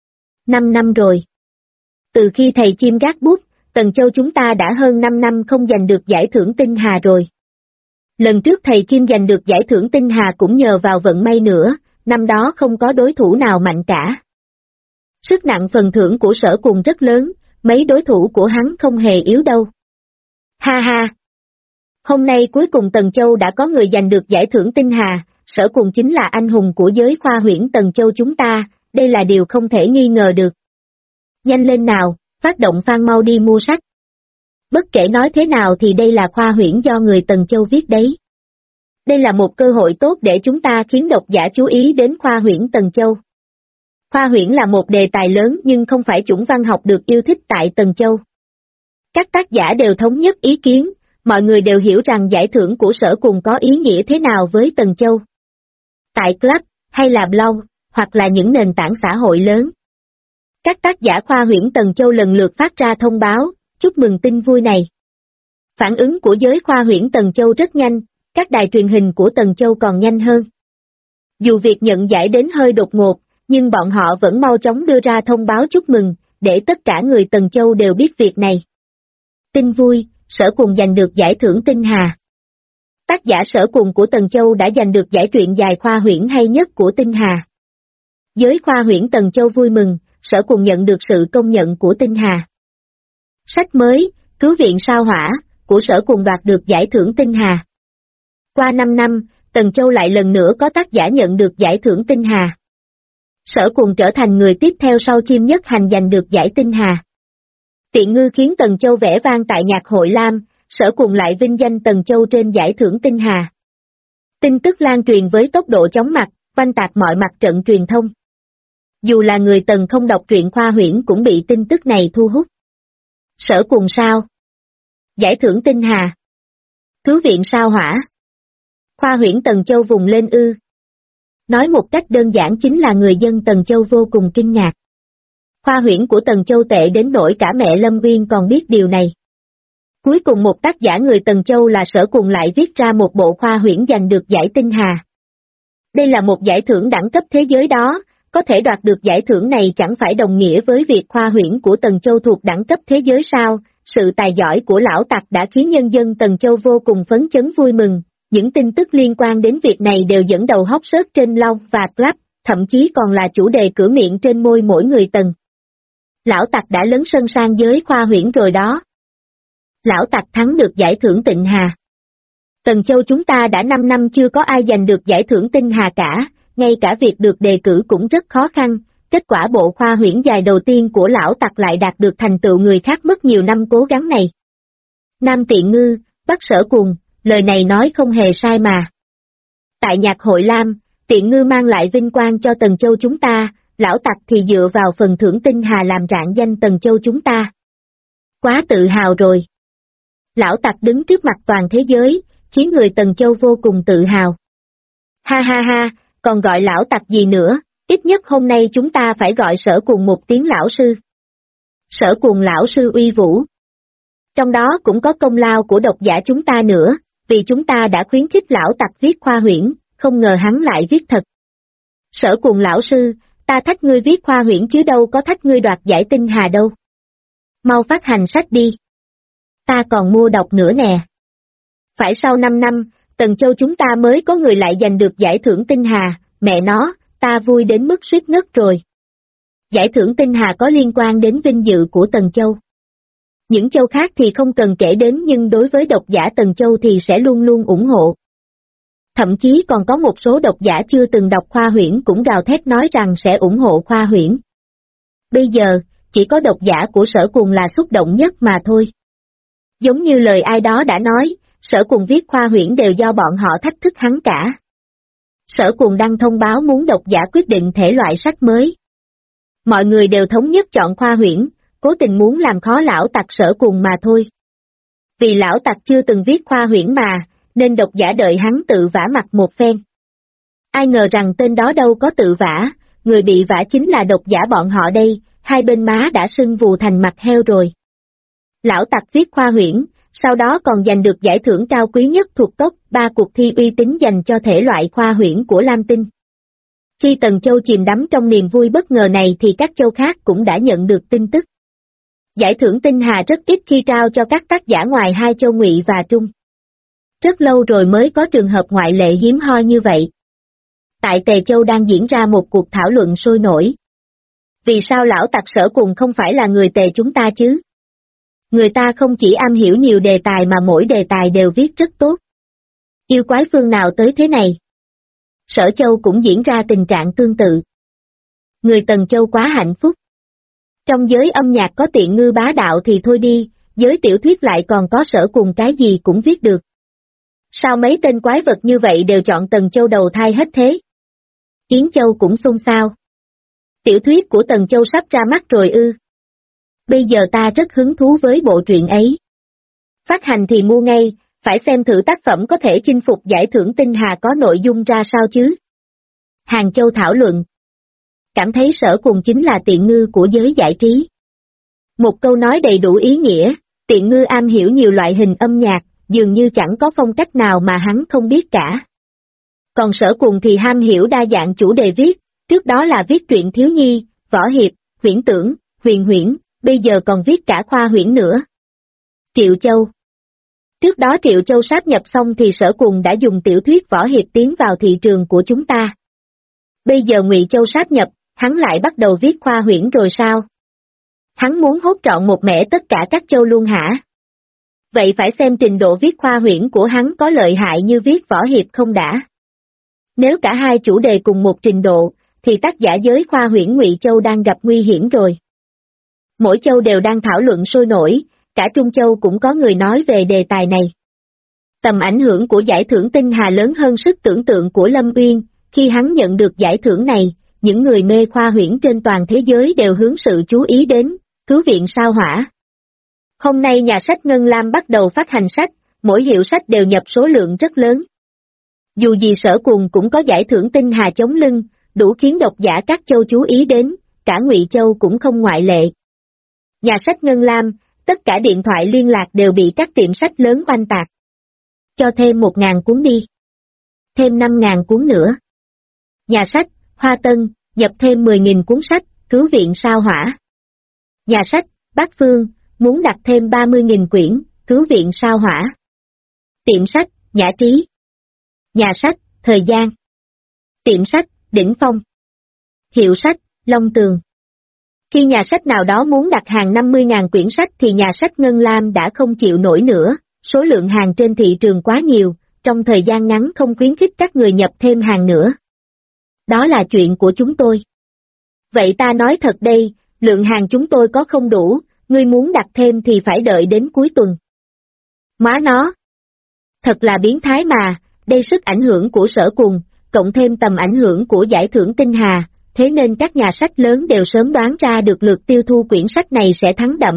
5 năm rồi. Từ khi thầy chim gác bút, Tần Châu chúng ta đã hơn 5 năm không giành được giải thưởng tinh hà rồi. Lần trước thầy chim giành được giải thưởng tinh hà cũng nhờ vào vận may nữa, năm đó không có đối thủ nào mạnh cả. Sức nặng phần thưởng của Sở Cùng rất lớn, mấy đối thủ của hắn không hề yếu đâu. Ha ha! Hôm nay cuối cùng Tần Châu đã có người giành được giải thưởng tinh hà, Sở Cùng chính là anh hùng của giới khoa huyễn Tần Châu chúng ta, đây là điều không thể nghi ngờ được. Nhanh lên nào, phát động fan mau đi mua sách. Bất kể nói thế nào thì đây là khoa huyễn do người Tần Châu viết đấy. Đây là một cơ hội tốt để chúng ta khiến độc giả chú ý đến khoa huyễn Tần Châu. Khoa huyễn là một đề tài lớn nhưng không phải chủng văn học được yêu thích tại Tần Châu. Các tác giả đều thống nhất ý kiến, mọi người đều hiểu rằng giải thưởng của Sở Cùng có ý nghĩa thế nào với Tần Châu. Tại club, hay là blog, hoặc là những nền tảng xã hội lớn. Các tác giả khoa huyễn Tần Châu lần lượt phát ra thông báo, chúc mừng tin vui này. Phản ứng của giới khoa huyễn Tần Châu rất nhanh, các đài truyền hình của Tần Châu còn nhanh hơn. Dù việc nhận giải đến hơi đột ngột, nhưng bọn họ vẫn mau chóng đưa ra thông báo chúc mừng, để tất cả người Tần Châu đều biết việc này. Tin vui, Sở Cùng giành được giải thưởng tinh hà. Tác giả Sở Cùng của Tần Châu đã giành được giải truyện dài khoa huyễn hay nhất của tinh hà. Giới khoa huyễn Tần Châu vui mừng, Sở Cùng nhận được sự công nhận của tinh hà. Sách mới, Cứu viện sao hỏa, của Sở Cùng đoạt được giải thưởng tinh hà. Qua 5 năm, Tần Châu lại lần nữa có tác giả nhận được giải thưởng tinh hà. Sở Cùng trở thành người tiếp theo sau Chim Nhất Hành giành được giải tinh hà. Tiện ngư khiến Tần Châu vẻ vang tại nhạc hội Lam, Sở Cùng lại vinh danh Tần Châu trên giải thưởng tinh hà. Tin tức lan truyền với tốc độ chóng mặt, oanh tạc mọi mặt trận truyền thông. Dù là người Tần không đọc truyện khoa huyễn cũng bị tin tức này thu hút. Sở Cùng sao? Giải thưởng tinh hà. Cứu viện sao hỏa. Khoa huyễn Tần Châu vùng lên ư. Nói một cách đơn giản chính là người dân Tần Châu vô cùng kinh ngạc. Khoa huyễn của Tần Châu tệ đến nỗi cả mẹ Lâm Uyên còn biết điều này. Cuối cùng một tác giả người Tần Châu là Sở Cùng lại viết ra một bộ khoa huyễn giành được giải tinh hà. Đây là một giải thưởng đẳng cấp thế giới đó, có thể đoạt được giải thưởng này chẳng phải đồng nghĩa với việc khoa huyễn của Tần Châu thuộc đẳng cấp thế giới sao, sự tài giỏi của lão tặc đã khiến nhân dân Tần Châu vô cùng phấn chấn vui mừng, những tin tức liên quan đến việc này đều dẫn đầu hot search trên blog và club, thậm chí còn là chủ đề cửa miệng trên môi mỗi người Tần. Lão tặc đã lấn sân sang giới khoa huyễn rồi đó. Lão tặc thắng được giải thưởng tinh hà. Tần Châu chúng ta đã 5 năm chưa có ai giành được giải thưởng tinh hà cả, ngay cả việc được đề cử cũng rất khó khăn, kết quả bộ khoa huyễn dài đầu tiên của lão tặc lại đạt được thành tựu người khác mất nhiều năm cố gắng này. Nam Tiện Ngư, Bắc Sở Cùng, lời này nói không hề sai mà. Tại nhạc hội Lam, Tiện Ngư mang lại vinh quang cho Tần Châu chúng ta, lão tặc thì dựa vào phần thưởng tinh hà làm rạng danh Tần Châu chúng ta. Quá tự hào rồi. Lão tặc đứng trước mặt toàn thế giới, khiến người Tần Châu vô cùng tự hào. Ha ha ha, còn gọi lão tặc gì nữa, ít nhất hôm nay chúng ta phải gọi Sở Cùng một tiếng lão sư. Sở Cùng lão sư uy vũ. Trong đó cũng có công lao của độc giả chúng ta nữa, vì chúng ta đã khuyến khích lão tặc viết khoa huyễn, không ngờ hắn lại viết thật. Sở Cùng lão sư, ta thách ngươi viết khoa huyễn chứ đâu có thách ngươi đoạt giải tinh hà đâu. Mau phát hành sách đi. Ta còn mua đọc nữa nè. Phải sau 5 năm, Tần Châu chúng ta mới có người lại giành được giải thưởng tinh hà, mẹ nó, ta vui đến mức suýt ngất rồi. Giải thưởng tinh hà có liên quan đến vinh dự của Tần Châu. Những châu khác thì không cần kể đến nhưng đối với độc giả Tần Châu thì sẽ luôn luôn ủng hộ. Thậm chí còn có một số độc giả chưa từng đọc khoa huyễn cũng gào thét nói rằng sẽ ủng hộ khoa huyễn. Bây giờ, chỉ có độc giả của Sở Cùng là xúc động nhất mà thôi. Giống như lời ai đó đã nói, Sở Cùng viết khoa huyễn đều do bọn họ thách thức hắn cả. Sở Cùng đăng thông báo muốn độc giả quyết định thể loại sách mới. Mọi người đều thống nhất chọn khoa huyễn, cố tình muốn làm khó lão tặc Sở Cùng mà thôi. Vì lão tặc chưa từng viết khoa huyễn mà, nên độc giả đợi hắn tự vả mặt một phen. Ai ngờ rằng tên đó đâu có tự vả, người bị vả chính là độc giả bọn họ đây, hai bên má đã sưng vù thành mặt heo rồi. Lão tặc viết khoa huyễn, sau đó còn giành được giải thưởng cao quý nhất thuộc top 3 cuộc thi uy tín dành cho thể loại khoa huyễn của Lam Tinh. Khi Tần Châu chìm đắm trong niềm vui bất ngờ này thì các châu khác cũng đã nhận được tin tức. Giải thưởng tinh hà rất ít khi trao cho các tác giả ngoài hai châu Ngụy và Trung. Rất lâu rồi mới có trường hợp ngoại lệ hiếm hoi như vậy. Tại Tề Châu đang diễn ra một cuộc thảo luận sôi nổi. Vì sao lão tặc Sở Cùng không phải là người Tề chúng ta chứ? Người ta không chỉ am hiểu nhiều đề tài mà mỗi đề tài đều viết rất tốt. Yêu quái phương nào tới thế này? Sở Châu cũng diễn ra tình trạng tương tự. Người Tần Châu quá hạnh phúc. Trong giới âm nhạc có Tiện Ngư bá đạo thì thôi đi, giới tiểu thuyết lại còn có Sở Cùng cái gì cũng viết được. Sao mấy tên quái vật như vậy đều chọn Tần Châu đầu thai hết thế? Yến Châu cũng xôn xao. Tiểu thuyết của Tần Châu sắp ra mắt rồi ư? Bây giờ ta rất hứng thú với bộ truyện ấy. Phát hành thì mua ngay, phải xem thử tác phẩm có thể chinh phục giải thưởng tinh hà có nội dung ra sao chứ. Hàng Châu thảo luận. Cảm thấy Sở Cùng chính là Tiện Ngư của giới giải trí. Một câu nói đầy đủ ý nghĩa, Tiện Ngư am hiểu nhiều loại hình âm nhạc, dường như chẳng có phong cách nào mà hắn không biết cả. Còn Sở Cùng thì ham hiểu đa dạng chủ đề viết, trước đó là viết truyện thiếu nhi, võ hiệp, huyễn tưởng, huyền huyễn, bây giờ còn viết cả khoa huyễn nữa. Triệu Châu. Trước đó Triệu Châu sáp nhập xong thì Sở Cùng đã dùng tiểu thuyết võ hiệp tiến vào thị trường của chúng ta. Bây giờ Ngụy Châu sáp nhập, hắn lại bắt đầu viết khoa huyễn rồi sao? Hắn muốn hốt trọn một mẻ tất cả các châu luôn hả? Vậy phải xem trình độ viết khoa huyễn của hắn có lợi hại như viết võ hiệp không đã. Nếu cả hai chủ đề cùng một trình độ, thì tác giả giới khoa huyễn Ngụy Châu đang gặp nguy hiểm rồi. Mỗi châu đều đang thảo luận sôi nổi, cả Trung Châu cũng có người nói về đề tài này. Tầm ảnh hưởng của giải thưởng tinh hà lớn hơn sức tưởng tượng của Lâm Uyên, khi hắn nhận được giải thưởng này, những người mê khoa huyễn trên toàn thế giới đều hướng sự chú ý đến, Cứu viện sao hỏa. Hôm nay nhà sách Ngân Lam bắt đầu phát hành sách, mỗi hiệu sách đều nhập số lượng rất lớn. Dù gì Sở Cùng cũng có giải thưởng tinh hà chống lưng, đủ khiến độc giả các châu chú ý đến, cả Ngụy Châu cũng không ngoại lệ. Nhà sách Ngân Lam, tất cả điện thoại liên lạc đều bị các tiệm sách lớn oanh tạc. Cho thêm 1.000 cuốn đi. Thêm 5.000 cuốn nữa. Nhà sách, Hoa Tân, nhập thêm 10.000 cuốn sách, Cứu viện sao hỏa. Nhà sách, Bát Phương, muốn đặt thêm 30.000 quyển, Cứu viện sao hỏa. Tiệm sách, Nhã Trí. Nhà sách, Thời gian. Tiệm sách, Đỉnh Phong. Hiệu sách, Long Tường. Khi nhà sách nào đó muốn đặt hàng 50.000 quyển sách thì nhà sách Ngân Lam đã không chịu nổi nữa, số lượng hàng trên thị trường quá nhiều, trong thời gian ngắn không khuyến khích các người nhập thêm hàng nữa. Đó là chuyện của chúng tôi. Vậy ta nói thật đây, lượng hàng chúng tôi có không đủ, ngươi muốn đặt thêm thì phải đợi đến cuối tuần. Má nó! Thật là biến thái mà, đây sức ảnh hưởng của Sở Cùng, cộng thêm tầm ảnh hưởng của giải thưởng tinh hà, thế nên các nhà sách lớn đều sớm đoán ra được lượt tiêu thụ quyển sách này sẽ thắng đậm.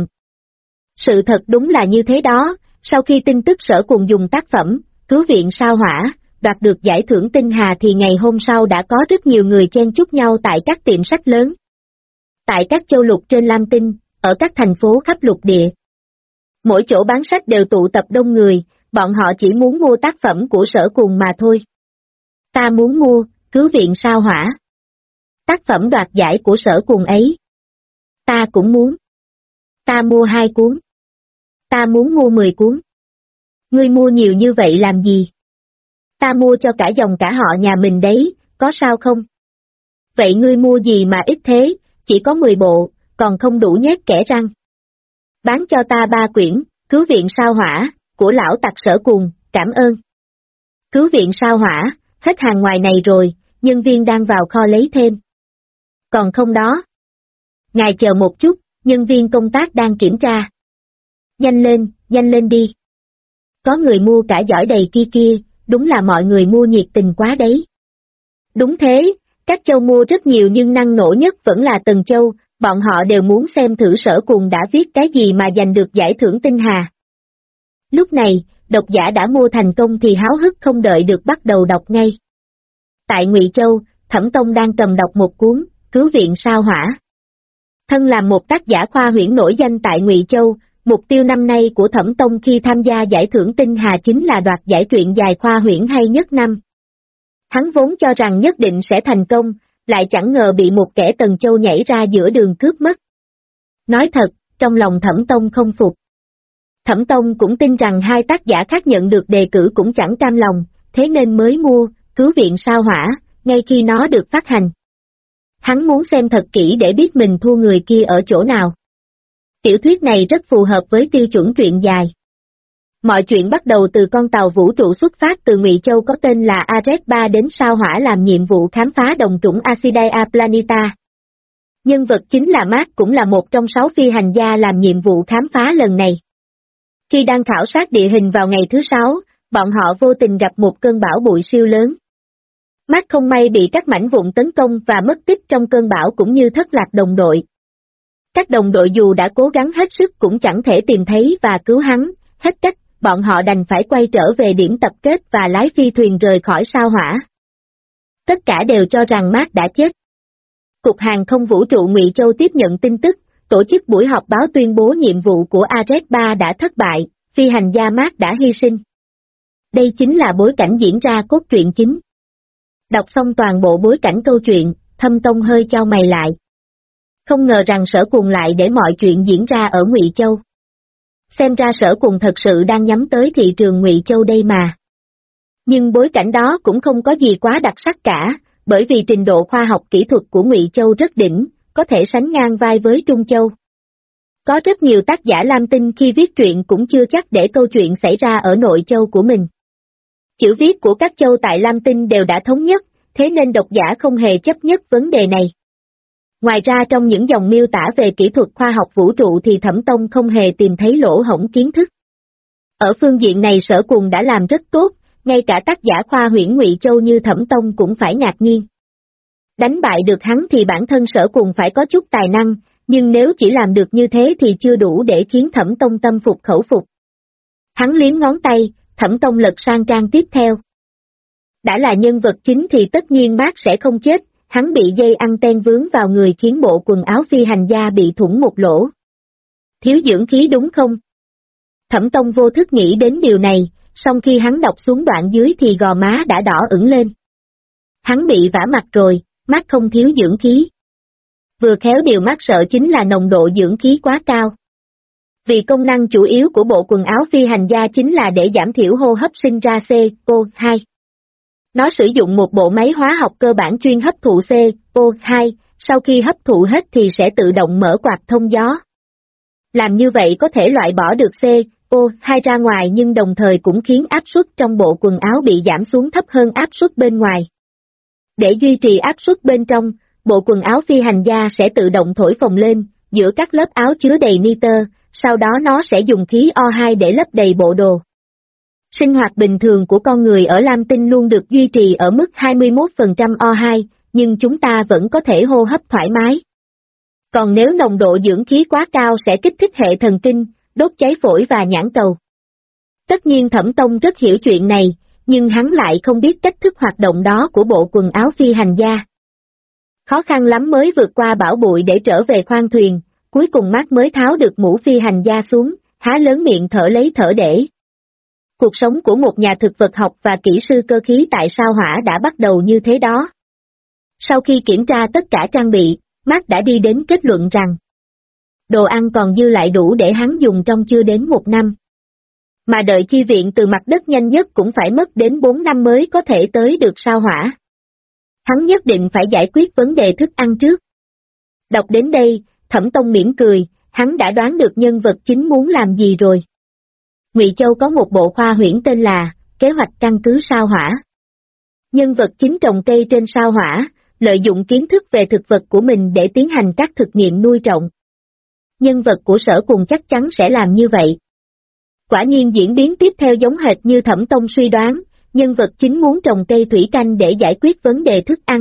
Sự thật đúng là như thế đó, sau khi tin tức Sở Cùng dùng tác phẩm, Cứu viện sao hỏa, đoạt được giải thưởng tinh hà thì ngày hôm sau đã có rất nhiều người chen chúc nhau tại các tiệm sách lớn. Tại các châu lục trên Lam Tinh, ở các thành phố khắp lục địa. Mỗi chỗ bán sách đều tụ tập đông người, bọn họ chỉ muốn mua tác phẩm của Sở Cùng mà thôi. Ta muốn mua, Cứu viện sao hỏa. Tác phẩm đoạt giải của Sở Cuồng ấy. Ta cũng muốn. Ta mua 2 cuốn. Ta muốn mua 10 cuốn. Ngươi mua nhiều như vậy làm gì? Ta mua cho cả dòng cả họ nhà mình đấy, có sao không? Vậy ngươi mua gì mà ít thế, chỉ có 10 bộ, còn không đủ nhét kẽ răng. Bán cho ta 3 quyển, Cứu viện sao hỏa, của lão tặc Sở Cuồng, cảm ơn. Cứu viện sao hỏa, hết hàng ngoài này rồi, nhân viên đang vào kho lấy thêm. Còn không đó. Ngài chờ một chút, nhân viên công tác đang kiểm tra. Nhanh lên đi. Có người mua cả giỏi đầy kia kia, đúng là mọi người mua nhiệt tình quá đấy. Đúng thế, các châu mua rất nhiều nhưng năng nổ nhất vẫn là Tần Châu, bọn họ đều muốn xem thử Sở Cuồng đã viết cái gì mà giành được giải thưởng tinh hà. Lúc này, độc giả đã mua thành công thì háo hức không đợi được bắt đầu đọc ngay. Tại Ngụy Châu, Thẩm Tông đang cầm đọc một cuốn, Cứu viện sao hỏa. Thân làm một tác giả khoa huyễn nổi danh tại Ngụy Châu, mục tiêu năm nay của Thẩm Tông khi tham gia giải thưởng tinh hà chính là đoạt giải truyện dài khoa huyễn hay nhất năm. Hắn vốn cho rằng nhất định sẽ thành công, lại chẳng ngờ bị một kẻ Tần Châu nhảy ra giữa đường cướp mất. Nói thật, trong lòng Thẩm Tông không phục. Thẩm Tông cũng tin rằng 2 tác giả khác nhận được đề cử cũng chẳng cam lòng, thế nên mới mua, Cứu viện sao hỏa, ngay khi nó được phát hành. Hắn muốn xem thật kỹ để biết mình thua người kia ở chỗ nào. Tiểu thuyết này rất phù hợp với tiêu chuẩn truyện dài. Mọi chuyện bắt đầu từ con tàu vũ trụ xuất phát từ Ngụy Châu có tên là Ares 3 đến sao hỏa làm nhiệm vụ khám phá đồng trũng Acidea Planeta. Nhân vật chính là Mark cũng là một trong 6 phi hành gia làm nhiệm vụ khám phá lần này. Khi đang khảo sát địa hình vào ngày thứ 6, bọn họ vô tình gặp một cơn bão bụi siêu lớn. Mark không may bị các mảnh vụn tấn công và mất tích trong cơn bão cũng như thất lạc đồng đội. Các đồng đội dù đã cố gắng hết sức cũng chẳng thể tìm thấy và cứu hắn, hết cách, bọn họ đành phải quay trở về điểm tập kết và lái phi thuyền rời khỏi sao hỏa. Tất cả đều cho rằng Mark đã chết. Cục Hàng không Vũ trụ Ngụy Châu tiếp nhận tin tức, tổ chức buổi họp báo tuyên bố nhiệm vụ của Ares 3 đã thất bại, phi hành gia Mark đã hy sinh. Đây chính là bối cảnh diễn ra cốt truyện chính. Đọc xong toàn bộ bối cảnh câu chuyện, Thâm Tông hơi chau mày lại. Không ngờ rằng Sở Cuồng lại để mọi chuyện diễn ra ở Ngụy Châu. Xem ra Sở Cuồng thật sự đang nhắm tới thị trường Ngụy Châu đây mà. Nhưng bối cảnh đó cũng không có gì quá đặc sắc cả, bởi vì trình độ khoa học kỹ thuật của Ngụy Châu rất đỉnh, có thể sánh ngang vai với Trung Châu. Có rất nhiều tác giả Lam Tinh khi viết truyện cũng chưa chắc để câu chuyện xảy ra ở nội châu của mình. Chữ viết của các châu tại Lam Tinh đều đã thống nhất, thế nên độc giả không hề chấp nhất vấn đề này. Ngoài ra trong những dòng miêu tả về kỹ thuật khoa học vũ trụ thì Thẩm Tông không hề tìm thấy lỗ hổng kiến thức. Ở phương diện này Sở Cuồng đã làm rất tốt, ngay cả tác giả khoa huyễn Ngụy Châu như Thẩm Tông cũng phải ngạc nhiên. Đánh bại được hắn thì bản thân Sở Cuồng phải có chút tài năng, nhưng nếu chỉ làm được như thế thì chưa đủ để khiến Thẩm Tông tâm phục khẩu phục. Hắn liếm ngón tay, Thẩm Tông lật sang trang tiếp theo. Đã là nhân vật chính thì tất nhiên Mark sẽ không chết, hắn bị dây anten vướng vào người khiến bộ quần áo phi hành gia bị thủng một lỗ. Thiếu dưỡng khí đúng không? Thẩm Tông vô thức nghĩ đến điều này, song khi hắn đọc xuống đoạn dưới thì gò má đã đỏ ửng lên. Hắn bị vả mặt rồi, Mark không thiếu dưỡng khí. Vừa khéo điều Mark sợ chính là nồng độ dưỡng khí quá cao. Vì công năng chủ yếu của bộ quần áo phi hành gia chính là để giảm thiểu hô hấp sinh ra CO2. Nó sử dụng một bộ máy hóa học cơ bản chuyên hấp thụ CO2, sau khi hấp thụ hết thì sẽ tự động mở quạt thông gió. Làm như vậy có thể loại bỏ được CO2 ra ngoài nhưng đồng thời cũng khiến áp suất trong bộ quần áo bị giảm xuống thấp hơn áp suất bên ngoài. Để duy trì áp suất bên trong, bộ quần áo phi hành gia sẽ tự động thổi phồng lên, giữa các lớp áo chứa đầy nitơ, sau đó nó sẽ dùng khí O2 để lấp đầy bộ đồ. Sinh hoạt bình thường của con người ở Lam Tinh luôn được duy trì ở mức 21% O2, nhưng chúng ta vẫn có thể hô hấp thoải mái. Còn nếu nồng độ dưỡng khí quá cao sẽ kích thích hệ thần kinh, đốt cháy phổi và nhãn cầu. Tất nhiên Thẩm Tông rất hiểu chuyện này, nhưng hắn lại không biết cách thức hoạt động đó của bộ quần áo phi hành gia. Khó khăn lắm mới vượt qua bão bụi để trở về khoang thuyền, cuối cùng Mark mới tháo được mũ phi hành gia xuống, há lớn miệng thở lấy thở để. Cuộc sống của một nhà thực vật học và kỹ sư cơ khí tại sao Hỏa đã bắt đầu như thế đó. Sau khi kiểm tra tất cả trang bị, Mark đã đi đến kết luận rằng đồ ăn còn dư lại đủ để hắn dùng trong chưa đến 1 năm. Mà đợi chi viện từ mặt đất nhanh nhất cũng phải mất đến 4 năm mới có thể tới được sao Hỏa. Hắn nhất định phải giải quyết vấn đề thức ăn trước. Đọc đến đây, Thẩm Tông mỉm cười, hắn đã đoán được nhân vật chính muốn làm gì rồi. Ngụy Châu có một bộ khoa huyễn tên là Kế hoạch căn cứ sao Hỏa. Nhân vật chính trồng cây trên sao Hỏa, lợi dụng kiến thức về thực vật của mình để tiến hành các thực nghiệm nuôi trồng. Nhân vật của Sở Cùng chắc chắn sẽ làm như vậy. Quả nhiên diễn biến tiếp theo giống hệt như Thẩm Tông suy đoán, nhân vật chính muốn trồng cây thủy canh để giải quyết vấn đề thức ăn.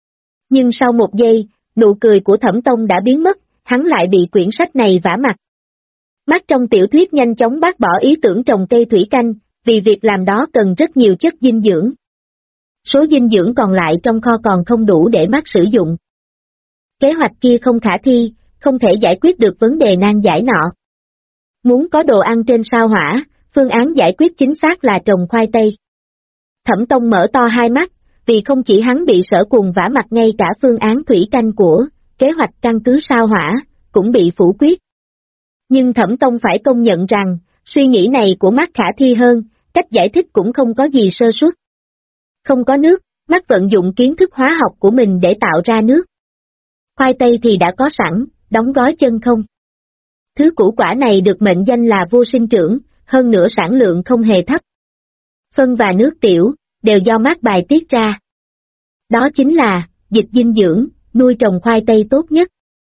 Nhưng sau một giây, nụ cười của Thẩm Tông đã biến mất, hắn lại bị quyển sách này vả mặt. Mắt trong tiểu thuyết nhanh chóng bác bỏ ý tưởng trồng cây thủy canh, vì việc làm đó cần rất nhiều chất dinh dưỡng. Số dinh dưỡng còn lại trong kho còn không đủ để mắt sử dụng. Kế hoạch kia không khả thi, không thể giải quyết được vấn đề nan giải nọ. Muốn có đồ ăn trên sao Hỏa, phương án giải quyết chính xác là trồng khoai tây. Thẩm Tông mở to hai mắt, vì không chỉ hắn bị Sở Cùng vả mặt, ngay cả phương án thủy canh của kế hoạch căn cứ sao Hỏa cũng bị phủ quyết. Nhưng Thẩm Tông phải công nhận rằng, suy nghĩ này của Mark khả thi hơn, cách giải thích cũng không có gì sơ suất. Không có nước, Mark vận dụng kiến thức hóa học của mình để tạo ra nước. Khoai tây thì đã có sẵn, đóng gói chân không. Thứ củ quả này được mệnh danh là vô sinh trưởng, hơn nữa sản lượng không hề thấp. Phân và nước tiểu, đều do Mark bài tiết ra. Đó chính là, dịch dinh dưỡng, nuôi trồng khoai tây tốt nhất.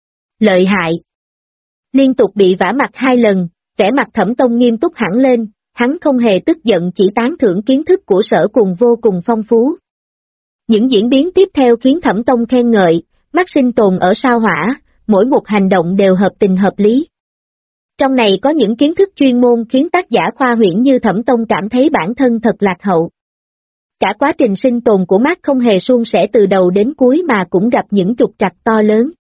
Lợi hại. Liên tục bị vả mặt 2 lần, vẻ mặt Thẩm Tông nghiêm túc hẳn lên, hắn không hề tức giận, chỉ tán thưởng kiến thức của Sở Cùng vô cùng phong phú. Những diễn biến tiếp theo khiến Thẩm Tông khen ngợi, Mark sinh tồn ở sao Hỏa, mỗi một hành động đều hợp tình hợp lý. Trong này có những kiến thức chuyên môn khiến tác giả khoa huyễn như Thẩm Tông cảm thấy bản thân thật lạc hậu. Cả quá trình sinh tồn của Mark không hề suôn sẻ từ đầu đến cuối mà cũng gặp những trục trặc to lớn.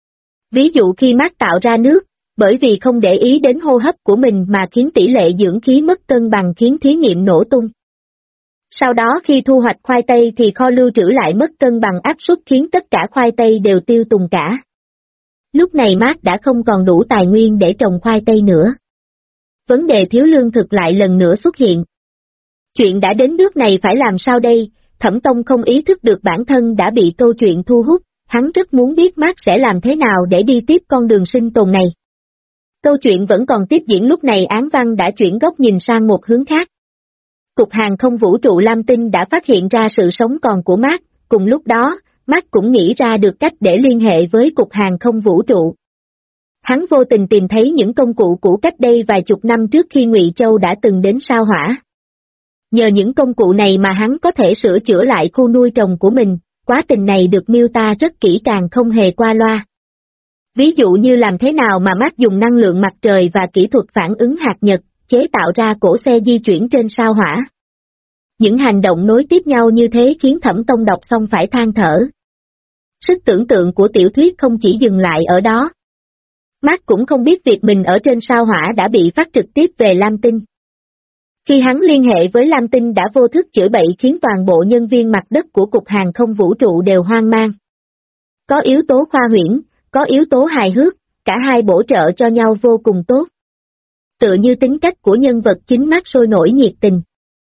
Ví dụ khi Mark tạo ra nước, bởi vì không để ý đến hô hấp của mình mà khiến tỷ lệ dưỡng khí mất cân bằng, khiến thí nghiệm nổ tung. Sau đó khi thu hoạch khoai tây thì kho lưu trữ lại mất cân bằng áp suất, khiến tất cả khoai tây đều tiêu tùng cả. Lúc này Mark đã không còn đủ tài nguyên để trồng khoai tây nữa. Vấn đề thiếu lương thực lại lần nữa xuất hiện. Chuyện đã đến nước này phải làm sao đây? Thẩm Tông không ý thức được bản thân đã bị câu chuyện thu hút, hắn rất muốn biết Mark sẽ làm thế nào để đi tiếp con đường sinh tồn này. Câu chuyện vẫn còn tiếp diễn, lúc này án văn đã chuyển góc nhìn sang một hướng khác. Cục Hàng không vũ trụ Lam Tinh đã phát hiện ra sự sống còn của Mark, cùng lúc đó, Mark cũng nghĩ ra được cách để liên hệ với Cục Hàng không vũ trụ. Hắn vô tình tìm thấy những công cụ cũ cách đây vài chục năm trước khi Ngụy Châu đã từng đến sao Hỏa. Nhờ những công cụ này mà hắn có thể sửa chữa lại khu nuôi trồng của mình, quá trình này được miêu tả rất kỹ càng, không hề qua loa. Ví dụ như làm thế nào mà Mark dùng năng lượng mặt trời và kỹ thuật phản ứng hạt nhật, chế tạo ra cỗ xe di chuyển trên sao Hỏa. Những hành động nối tiếp nhau như thế khiến Thẩm Tông đọc xong phải than thở. Sức tưởng tượng của tiểu thuyết không chỉ dừng lại ở đó. Mark cũng không biết việc mình ở trên sao Hỏa đã bị phát trực tiếp về Lam Tinh. Khi hắn liên hệ với Lam Tinh đã vô thức chửi bậy, khiến toàn bộ nhân viên mặt đất của Cục Hàng không vũ trụ đều hoang mang. Có yếu tố khoa huyễn, có yếu tố hài hước, cả hai bổ trợ cho nhau vô cùng tốt. Tựa như tính cách của nhân vật chính, Mark sôi nổi nhiệt tình.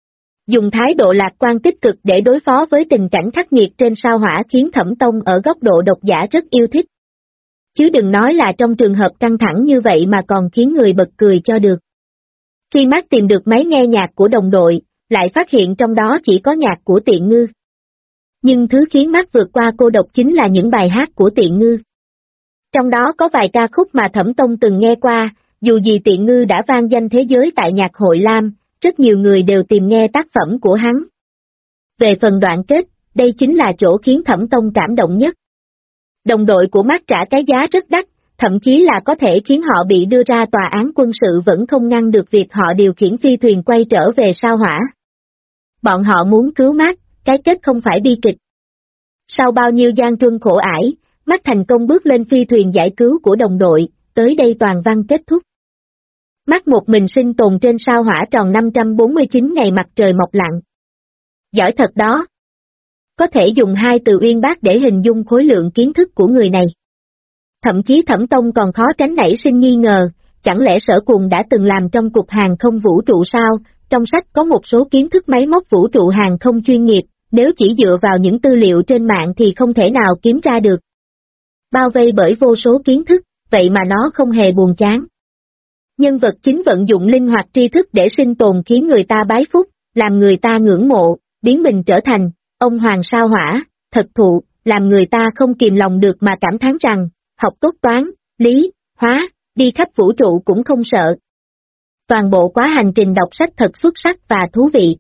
Dùng thái độ lạc quan tích cực để đối phó với tình cảnh khắc nghiệt trên sao Hỏa khiến Thẩm Tông ở góc độ độc giả rất yêu thích. Chứ đừng nói là trong trường hợp căng thẳng như vậy mà còn khiến người bật cười cho được. Khi Mark tìm được máy nghe nhạc của đồng đội, lại phát hiện trong đó chỉ có nhạc của Tiện Ngư. Nhưng thứ khiến Mark vượt qua cô độc chính là những bài hát của Tiện Ngư. Trong đó có vài ca khúc mà Thẩm Tông từng nghe qua, dù gì Tiện Ngư đã vang danh thế giới tại nhạc hội Lam, rất nhiều người đều tìm nghe tác phẩm của hắn. Về phần đoạn kết, đây chính là chỗ khiến Thẩm Tông cảm động nhất. Đồng đội của Mark trả cái giá rất đắt, thậm chí là có thể khiến họ bị đưa ra tòa án quân sự vẫn không ngăn được việc họ điều khiển phi thuyền quay trở về sao Hỏa. Bọn họ muốn cứu Mark, cái kết không phải bi kịch. Sau bao nhiêu gian truân khổ ải, Mark thành công bước lên phi thuyền giải cứu của đồng đội, tới đây toàn văn kết thúc. Mắt một mình sinh tồn trên sao Hỏa tròn 549 ngày mặt trời mọc lặn. Giỏi thật đó. Có thể dùng hai từ uyên bác để hình dung khối lượng kiến thức của người này. Thậm chí Thẩm Tông còn khó tránh nảy sinh nghi ngờ, chẳng lẽ Sở Cùng đã từng làm trong cục hàng không vũ trụ sao? Trong sách có một số kiến thức máy móc vũ trụ hàng không chuyên nghiệp, nếu chỉ dựa vào những tư liệu trên mạng thì không thể nào kiếm ra được. Bao vây bởi vô số kiến thức, vậy mà nó không hề buồn chán. Nhân vật chính vận dụng linh hoạt tri thức để sinh tồn khiến người ta bái phúc, làm người ta ngưỡng mộ, biến mình trở thành ông hoàng sao Hỏa, thật thụ, làm người ta không kìm lòng được mà cảm thán rằng, học tốt toán, lý, hóa, đi khắp vũ trụ cũng không sợ. Toàn bộ quá hành trình đọc sách thật xuất sắc và thú vị.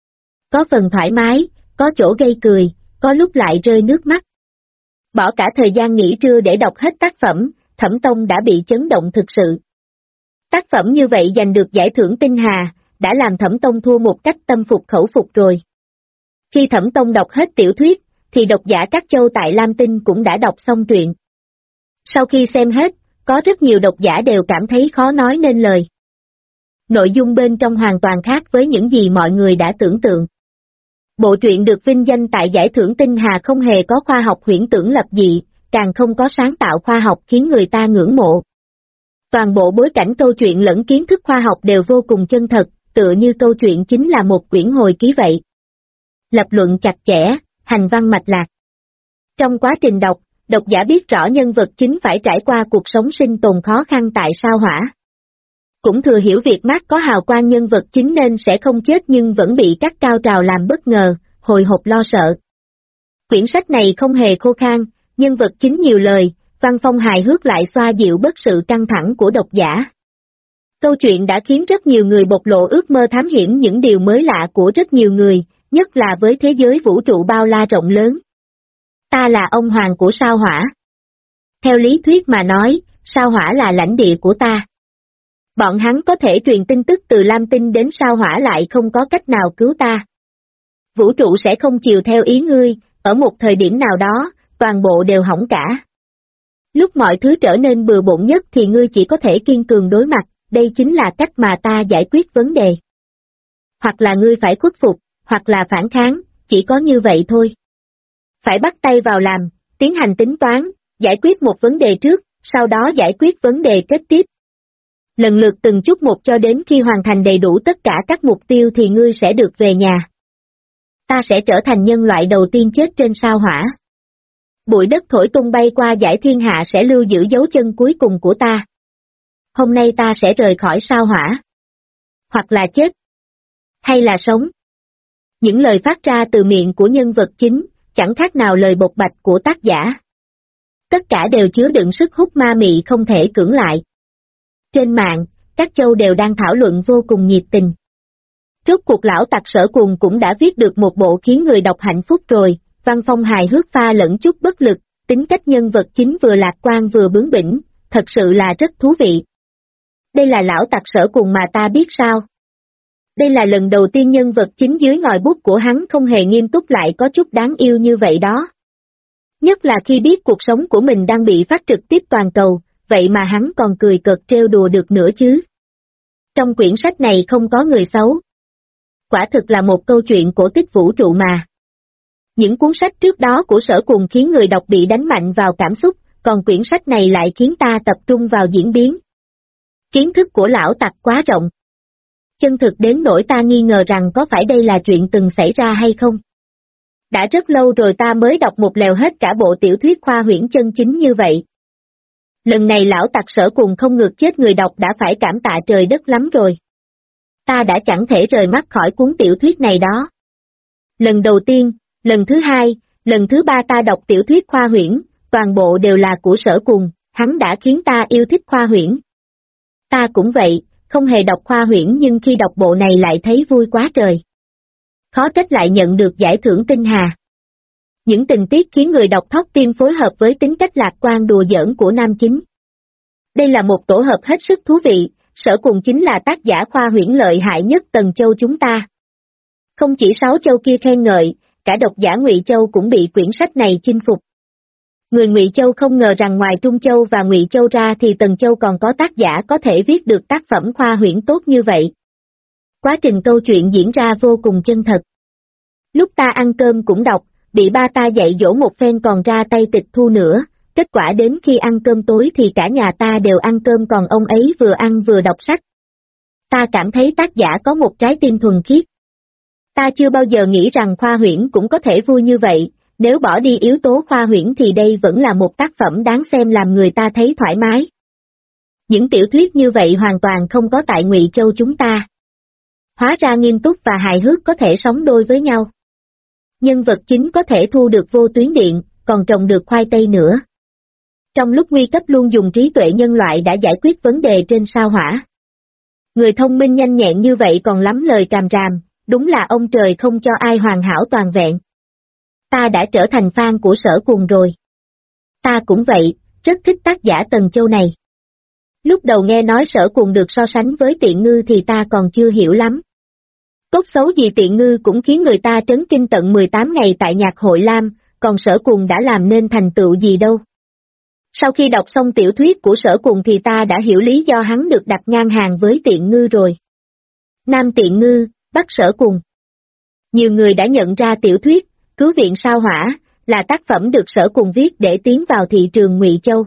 Có phần thoải mái, có chỗ gây cười, có lúc lại rơi nước mắt. Bỏ cả thời gian nghỉ trưa để đọc hết tác phẩm, Thẩm Tông đã bị chấn động thực sự. Tác phẩm như vậy giành được giải thưởng Tinh Hà, đã làm Thẩm Tông thua một cách tâm phục khẩu phục rồi. Khi Thẩm Tông đọc hết tiểu thuyết, thì độc giả các châu tại Lam Tinh cũng đã đọc xong truyện. Sau khi xem hết, có rất nhiều độc giả đều cảm thấy khó nói nên lời. Nội dung bên trong hoàn toàn khác với những gì mọi người đã tưởng tượng. Bộ truyện được vinh danh tại giải thưởng Tinh Hà không hề có khoa học huyễn tưởng lập dị, càng không có sáng tạo khoa học khiến người ta ngưỡng mộ. Toàn bộ bối cảnh câu chuyện lẫn kiến thức khoa học đều vô cùng chân thật, tựa như câu chuyện chính là một quyển hồi ký vậy. Lập luận chặt chẽ, hành văn mạch lạc. Trong quá trình đọc, độc giả biết rõ nhân vật chính phải trải qua cuộc sống sinh tồn khó khăn tại sao Hỏa. Cũng thừa hiểu việc Mark có hào quang nhân vật chính nên sẽ không chết nhưng vẫn bị các cao trào làm bất ngờ, hồi hộp lo sợ. Quyển sách này không hề khô khan, nhân vật chính nhiều lời, văn phong hài hước lại xoa dịu bớt sự căng thẳng của độc giả. Câu chuyện đã khiến rất nhiều người bộc lộ ước mơ thám hiểm những điều mới lạ của rất nhiều người, nhất là với thế giới vũ trụ bao la rộng lớn. Ta là ông hoàng của sao Hỏa. Theo lý thuyết mà nói, sao Hỏa là lãnh địa của ta. Bọn hắn có thể truyền tin tức từ Lam Tinh đến sao Hỏa lại không có cách nào cứu ta. Vũ trụ sẽ không chiều theo ý ngươi, ở một thời điểm nào đó, toàn bộ đều hỏng cả. Lúc mọi thứ trở nên bừa bộn nhất thì ngươi chỉ có thể kiên cường đối mặt, đây chính là cách mà ta giải quyết vấn đề. Hoặc là ngươi phải khuất phục, hoặc là phản kháng, chỉ có như vậy thôi. Phải bắt tay vào làm, tiến hành tính toán, giải quyết một vấn đề trước, sau đó giải quyết vấn đề kế tiếp. Lần lượt từng chút một cho đến khi hoàn thành đầy đủ tất cả các mục tiêu thì ngươi sẽ được về nhà. Ta sẽ trở thành nhân loại đầu tiên chết trên sao Hỏa. Bụi đất thổi tung bay qua dải thiên hạ sẽ lưu giữ dấu chân cuối cùng của ta. Hôm nay ta sẽ rời khỏi sao Hỏa. Hoặc là chết. Hay là sống. Những lời phát ra từ miệng của nhân vật chính, chẳng khác nào lời bộc bạch của tác giả. Tất cả đều chứa đựng sức hút ma mị không thể cưỡng lại. Trên mạng, các châu đều đang thảo luận vô cùng nhiệt tình. Rốt cuộc lão tặc Sở Cùng cũng đã viết được một bộ khiến người đọc hạnh phúc rồi, văn phong hài hước pha lẫn chút bất lực, tính cách nhân vật chính vừa lạc quan vừa bướng bỉnh, thật sự là rất thú vị. Đây là lão tặc Sở Cùng mà ta biết sao? Đây là lần đầu tiên nhân vật chính dưới ngòi bút của hắn không hề nghiêm túc lại có chút đáng yêu như vậy đó. Nhất là khi biết cuộc sống của mình đang bị phát trực tiếp toàn cầu, vậy mà hắn còn cười cợt trêu đùa được nữa chứ. Trong quyển sách này không có người xấu. Quả thực là một câu chuyện cổ tích vũ trụ mà. Những cuốn sách trước đó của Sở Cùng khiến người đọc bị đánh mạnh vào cảm xúc, còn quyển sách này lại khiến ta tập trung vào diễn biến. Kiến thức của lão tặc quá rộng. Chân thực đến nỗi ta nghi ngờ rằng có phải đây là chuyện từng xảy ra hay không. Đã rất lâu rồi ta mới đọc một lèo hết cả bộ tiểu thuyết khoa huyễn chân chính như vậy. Lần này lão tặc Sở Cùng không ngược chết người đọc đã phải cảm tạ trời đất lắm rồi. Ta đã chẳng thể rời mắt khỏi cuốn tiểu thuyết này đó. Lần đầu tiên, lần thứ hai, lần thứ ba ta đọc tiểu thuyết khoa huyễn, toàn bộ đều là của Sở Cùng, hắn đã khiến ta yêu thích khoa huyễn. Ta cũng vậy, không hề đọc khoa huyễn nhưng khi đọc bộ này lại thấy vui quá trời. Khó trách lại nhận được giải thưởng Tinh Hà. Những tình tiết khiến người đọc thót tim phối hợp với tính cách lạc quan đùa giỡn của nam chính. Đây là một tổ hợp hết sức thú vị, Sở Cùng chính là tác giả khoa huyễn lợi hại nhất Tần Châu chúng ta. Không chỉ 6 châu kia khen ngợi, cả độc giả Ngụy Châu cũng bị quyển sách này chinh phục. Người Ngụy Châu không ngờ rằng ngoài Trung Châu và Ngụy Châu ra thì Tần Châu còn có tác giả có thể viết được tác phẩm khoa huyễn tốt như vậy. Quá trình câu chuyện diễn ra vô cùng chân thật. Lúc ta ăn cơm cũng đọc, bị ba ta dạy dỗ một phen còn ra tay tịch thu nữa, kết quả đến khi ăn cơm tối thì cả nhà ta đều ăn cơm còn ông ấy vừa ăn vừa đọc sách. Ta cảm thấy tác giả có một trái tim thuần khiết. Ta chưa bao giờ nghĩ rằng khoa huyễn cũng có thể vui như vậy, nếu bỏ đi yếu tố khoa huyễn thì đây vẫn là một tác phẩm đáng xem làm người ta thấy thoải mái. Những tiểu thuyết như vậy hoàn toàn không có tại Ngụy Châu chúng ta. Hóa ra nghiêm túc và hài hước có thể sống đôi với nhau. Nhân vật chính có thể thu được vô tuyến điện, còn trồng được khoai tây nữa. Trong lúc nguy cấp luôn dùng trí tuệ nhân loại đã giải quyết vấn đề trên sao Hỏa. Người thông minh nhanh nhẹn như vậy còn lắm lời càm ràm, đúng là ông trời không cho ai hoàn hảo toàn vẹn. Ta đã trở thành fan của Sở Cuồng rồi. Ta cũng vậy, rất thích tác giả Tần Châu này. Lúc đầu nghe nói Sở Cuồng được so sánh với Tiện Ngư thì ta còn chưa hiểu lắm. Tốt xấu gì Tiện Ngư cũng khiến người ta trấn kinh tận 18 ngày tại Nhạc Hội Lam, còn Sở Cuồng đã làm nên thành tựu gì đâu. Sau khi đọc xong tiểu thuyết của Sở Cuồng thì ta đã hiểu lý do hắn được đặt ngang hàng với Tiện Ngư rồi. Nam Tiện Ngư, Bắc Sở Cuồng. Nhiều người đã nhận ra tiểu thuyết Cứu viện sao Hỏa là tác phẩm được Sở Cuồng viết để tiến vào thị trường Ngụy Châu.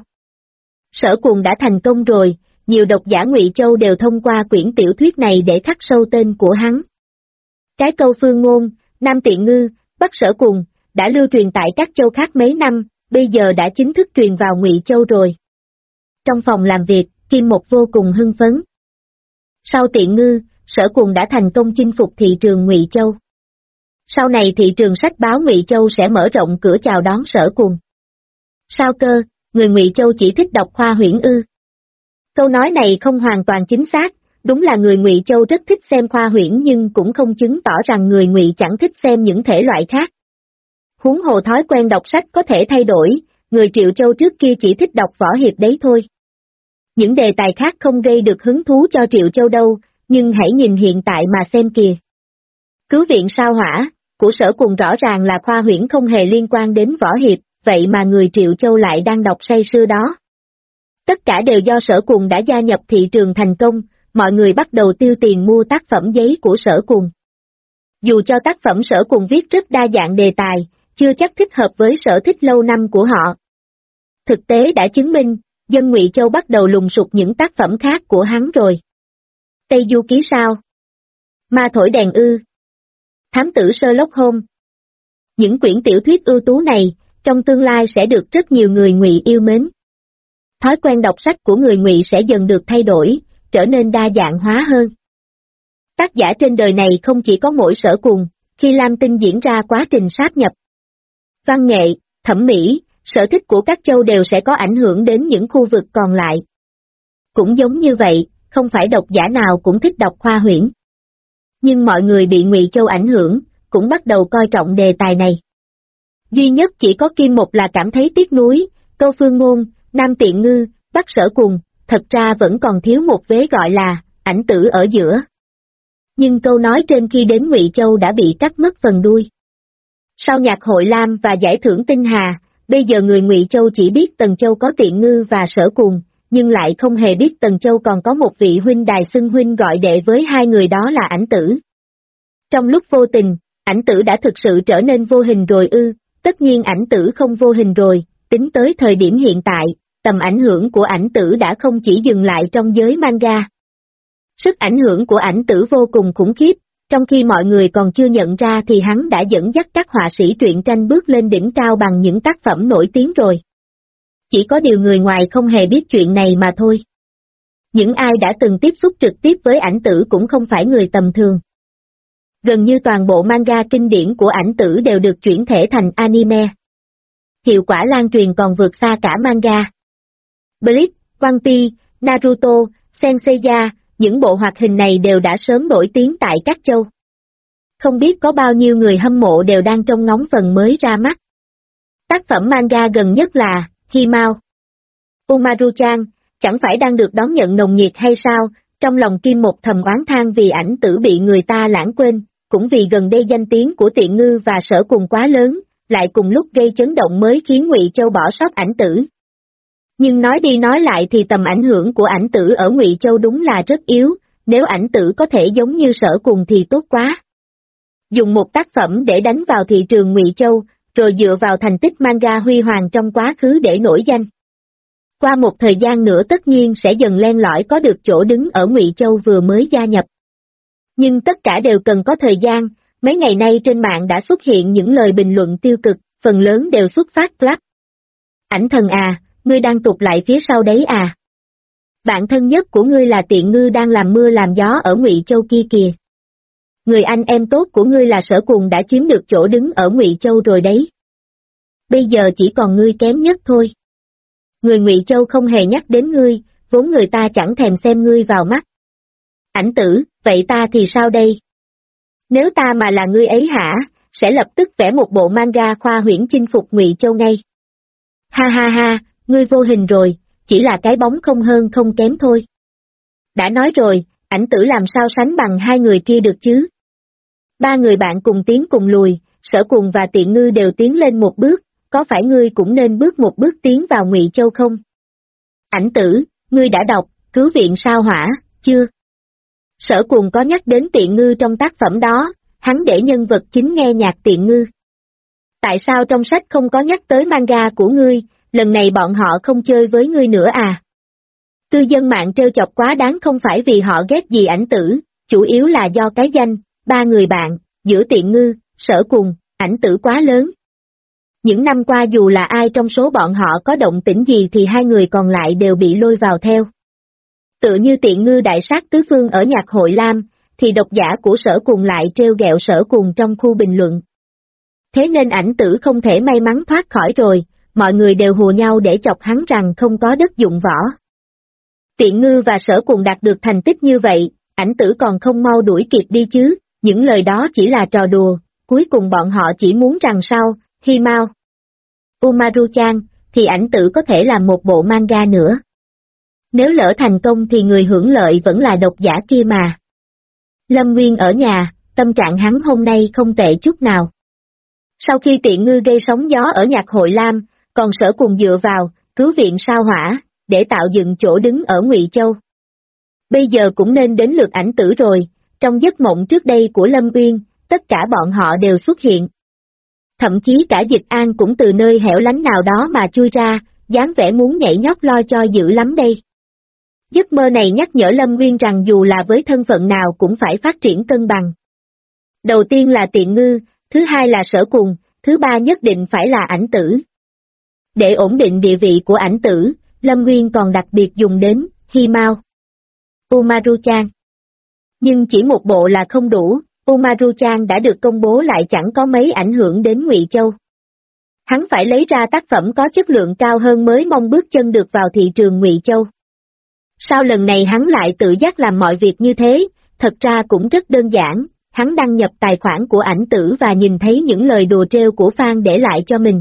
Sở Cuồng đã thành công rồi, nhiều độc giả Ngụy Châu đều thông qua quyển tiểu thuyết này để khắc sâu tên của hắn. Cái câu phương ngôn, Nam Tiện Ngư, Bắc Sở Cuồng, đã lưu truyền tại các châu khác mấy năm, bây giờ đã chính thức truyền vào Ngụy Châu rồi. Trong phòng làm việc, Kim Mộc vô cùng hưng phấn. Sau Tiện Ngư, Sở Cuồng đã thành công chinh phục thị trường Ngụy Châu. Sau này thị trường sách báo Ngụy Châu sẽ mở rộng cửa chào đón Sở Cuồng. Sao cơ, người Ngụy Châu chỉ thích đọc khoa huyễn ư? Câu nói này không hoàn toàn chính xác, đúng là người Ngụy Châu rất thích xem khoa huyễn nhưng cũng không chứng tỏ rằng người Ngụy chẳng thích xem những thể loại khác. Huống hồ thói quen đọc sách có thể thay đổi, người Triệu Châu trước kia chỉ thích đọc võ hiệp đấy thôi. Những đề tài khác không gây được hứng thú cho Triệu Châu đâu, nhưng hãy nhìn hiện tại mà xem kìa. Cứu viện sao Hỏa của Sở Cuồng rõ ràng là khoa huyễn không hề liên quan đến võ hiệp, vậy mà người Triệu Châu lại đang đọc say sưa đó. Tất cả đều do Sở Cuồng đã gia nhập thị trường thành công, mọi người bắt đầu tiêu tiền mua tác phẩm giấy của Sở Cuồng. Dù cho tác phẩm Sở Cuồng viết rất đa dạng đề tài, chưa chắc thích hợp với sở thích lâu năm của họ. Thực tế đã chứng minh, dân Ngụy Châu bắt đầu lùng sục những tác phẩm khác của hắn rồi. Tây Du Ký sao? Ma Thổi Đèn ư? Thám tử Sherlock Holmes. Những quyển tiểu thuyết ưu tú này, trong tương lai sẽ được rất nhiều người Ngụy yêu mến. Thói quen đọc sách của người Ngụy sẽ dần được thay đổi, trở nên đa dạng hóa hơn. Tác giả trên đời này không chỉ có mỗi Sở Cuồng, khi Lam Tinh diễn ra quá trình sáp nhập. Văn nghệ, thẩm mỹ, sở thích của các châu đều sẽ có ảnh hưởng đến những khu vực còn lại. Cũng giống như vậy, không phải độc giả nào cũng thích đọc khoa huyễn. Nhưng mọi người bị Ngụy Châu ảnh hưởng, cũng bắt đầu coi trọng đề tài này. Duy nhất chỉ có Kim Mộc là cảm thấy tiếc nuối, câu phương ngôn, Nam Tiện Ngư, Bắc Sở Cuồng, thật ra vẫn còn thiếu một vế gọi là, ảnh tử ở giữa. Nhưng câu nói trên khi đến Ngụy Châu đã bị cắt mất phần đuôi. Sau Nhạc Hội Lam và giải thưởng Tinh Hà, bây giờ người Ngụy Châu chỉ biết Tần Châu có Tiện Ngư và Sở Cuồng, nhưng lại không hề biết Tần Châu còn có một vị huynh đài xưng huynh gọi đệ với hai người đó là ảnh tử. Trong lúc vô tình, ảnh tử đã thực sự trở nên vô hình rồi ư? Tất nhiên ảnh tử không vô hình rồi, tính tới thời điểm hiện tại, tầm ảnh hưởng của ảnh tử đã không chỉ dừng lại trong giới manga. Sức ảnh hưởng của ảnh tử vô cùng khủng khiếp, trong khi mọi người còn chưa nhận ra thì hắn đã dẫn dắt các họa sĩ truyện tranh bước lên đỉnh cao bằng những tác phẩm nổi tiếng rồi. Chỉ có điều người ngoài không hề biết chuyện này mà thôi. Những ai đã từng tiếp xúc trực tiếp với ảnh tử cũng không phải người tầm thường. Gần như toàn bộ manga kinh điển của ảnh tử đều được chuyển thể thành anime. Hiệu quả lan truyền còn vượt xa cả manga. Bleach, One Piece, Naruto, Senseiya, những bộ hoạt hình này đều đã sớm nổi tiếng tại các châu. Không biết có bao nhiêu người hâm mộ đều đang trông ngóng phần mới ra mắt. Tác phẩm manga gần nhất là Himao Umaru-chan, chẳng phải đang được đón nhận nồng nhiệt hay sao? Trong lòng Kim Mộc thầm oán than vì ảnh tử bị người ta lãng quên, cũng vì gần đây danh tiếng của Tiện Ngư và Sở Cuồng quá lớn, lại cùng lúc gây chấn động mới khiến Ngụy Châu bỏ sót Ảnh Tử. Nhưng nói đi nói lại thì tầm ảnh hưởng của Ảnh Tử ở Ngụy Châu đúng là rất yếu, nếu Ảnh Tử có thể giống như Sở Cùng thì tốt quá. Dùng một tác phẩm để đánh vào thị trường Ngụy Châu, rồi dựa vào thành tích manga huy hoàng trong quá khứ để nổi danh. Qua một thời gian nữa tất nhiên sẽ dần len lỏi có được chỗ đứng ở Ngụy Châu vừa mới gia nhập. Nhưng tất cả đều cần có thời gian, mấy ngày nay trên mạng đã xuất hiện những lời bình luận tiêu cực, phần lớn đều xuất phát rap. Ảnh thần à, ngươi đang tụt lại phía sau đấy à? Bạn thân nhất của ngươi là Tiện Ngư đang làm mưa làm gió ở Ngụy Châu kia kìa. Người anh em tốt của ngươi là Sở Cùng đã chiếm được chỗ đứng ở Ngụy Châu rồi đấy. Bây giờ chỉ còn ngươi kém nhất thôi. Người Ngụy Châu không hề nhắc đến ngươi, vốn người ta chẳng thèm xem ngươi vào mắt. Ảnh Tử, vậy ta thì sao đây? Nếu ta mà là ngươi ấy hả, sẽ lập tức vẽ một bộ manga khoa huyễn chinh phục Ngụy Châu ngay. Ha ha ha, ngươi vô hình rồi, chỉ là cái bóng không hơn không kém thôi. Đã nói rồi, Ảnh Tử làm sao sánh bằng hai người kia được chứ? Ba người bạn cùng tiến cùng lùi, Sở Cùng và Tiện Ngư đều tiến lên một bước, có phải ngươi cũng nên bước một bước tiến vào Ngụy Châu không? Ảnh Tử, ngươi đã đọc Cứu viện sao hỏa, chưa? Sở Cùng có nhắc đến Tiện Ngư trong tác phẩm đó, hắn để nhân vật chính nghe nhạc Tiện Ngư. Tại sao trong sách không có nhắc tới manga của ngươi, lần này bọn họ không chơi với ngươi nữa à? Cư dân mạng trêu chọc quá đáng không phải vì họ ghét gì Ảnh Tử, chủ yếu là do cái danh, ba người bạn, giữa Tiện Ngư, Sở Cùng, Ảnh Tử quá lớn. Những năm qua dù là ai trong số bọn họ có động tĩnh gì thì hai người còn lại đều bị lôi vào theo. Tự như Tiện Ngư đại sát tứ phương ở nhạc hội Lam, thì độc giả của Sở Cùng lại trêu ghẹo Sở Cùng trong khu bình luận. Thế nên Ảnh Tử không thể may mắn thoát khỏi rồi, mọi người đều hùa nhau để chọc hắn rằng không có đất dụng võ. Tiện Ngư và Sở Cùng đạt được thành tích như vậy, Ảnh Tử còn không mau đuổi kịp đi chứ, những lời đó chỉ là trò đùa, cuối cùng bọn họ chỉ muốn rằng sau, Himao, Umaru-chan, thì Ảnh Tử có thể làm một bộ manga nữa. Nếu lỡ thành công thì người hưởng lợi vẫn là độc giả kia mà. Lâm Nguyên ở nhà, tâm trạng hắn hôm nay không tệ chút nào. Sau khi Tiện Ngư gây sóng gió ở nhạc hội Lam, còn Sở Cùng dựa vào Cứu viện sao hỏa, để tạo dựng chỗ đứng ở Ngụy Châu. Bây giờ cũng nên đến lượt Ảnh Tử rồi, trong giấc mộng trước đây của Lâm Uyên, tất cả bọn họ đều xuất hiện. Thậm chí cả Dịch An cũng từ nơi hẻo lánh nào đó mà chui ra, dáng vẻ muốn nhảy nhót lo cho dữ lắm đây. Giấc mơ này nhắc nhở Lâm Nguyên rằng dù là với thân phận nào cũng phải phát triển cân bằng. Đầu tiên là Tiện Ngư, thứ hai là Sở Cùng, thứ ba nhất định phải là Ảnh Tử. Để ổn định địa vị của Ảnh Tử, Lâm Nguyên còn đặc biệt dùng đến Himao, Umaru-chan. Nhưng chỉ một bộ là không đủ, Umaru-chan đã được công bố lại chẳng có mấy ảnh hưởng đến Ngụy Châu. Hắn phải lấy ra tác phẩm có chất lượng cao hơn mới mong bước chân được vào thị trường Ngụy Châu. Sao lần này hắn lại tự giác làm mọi việc như thế, thật ra cũng rất đơn giản, hắn đăng nhập tài khoản của Ảnh Tử và nhìn thấy những lời đùa trêu của fan để lại cho mình.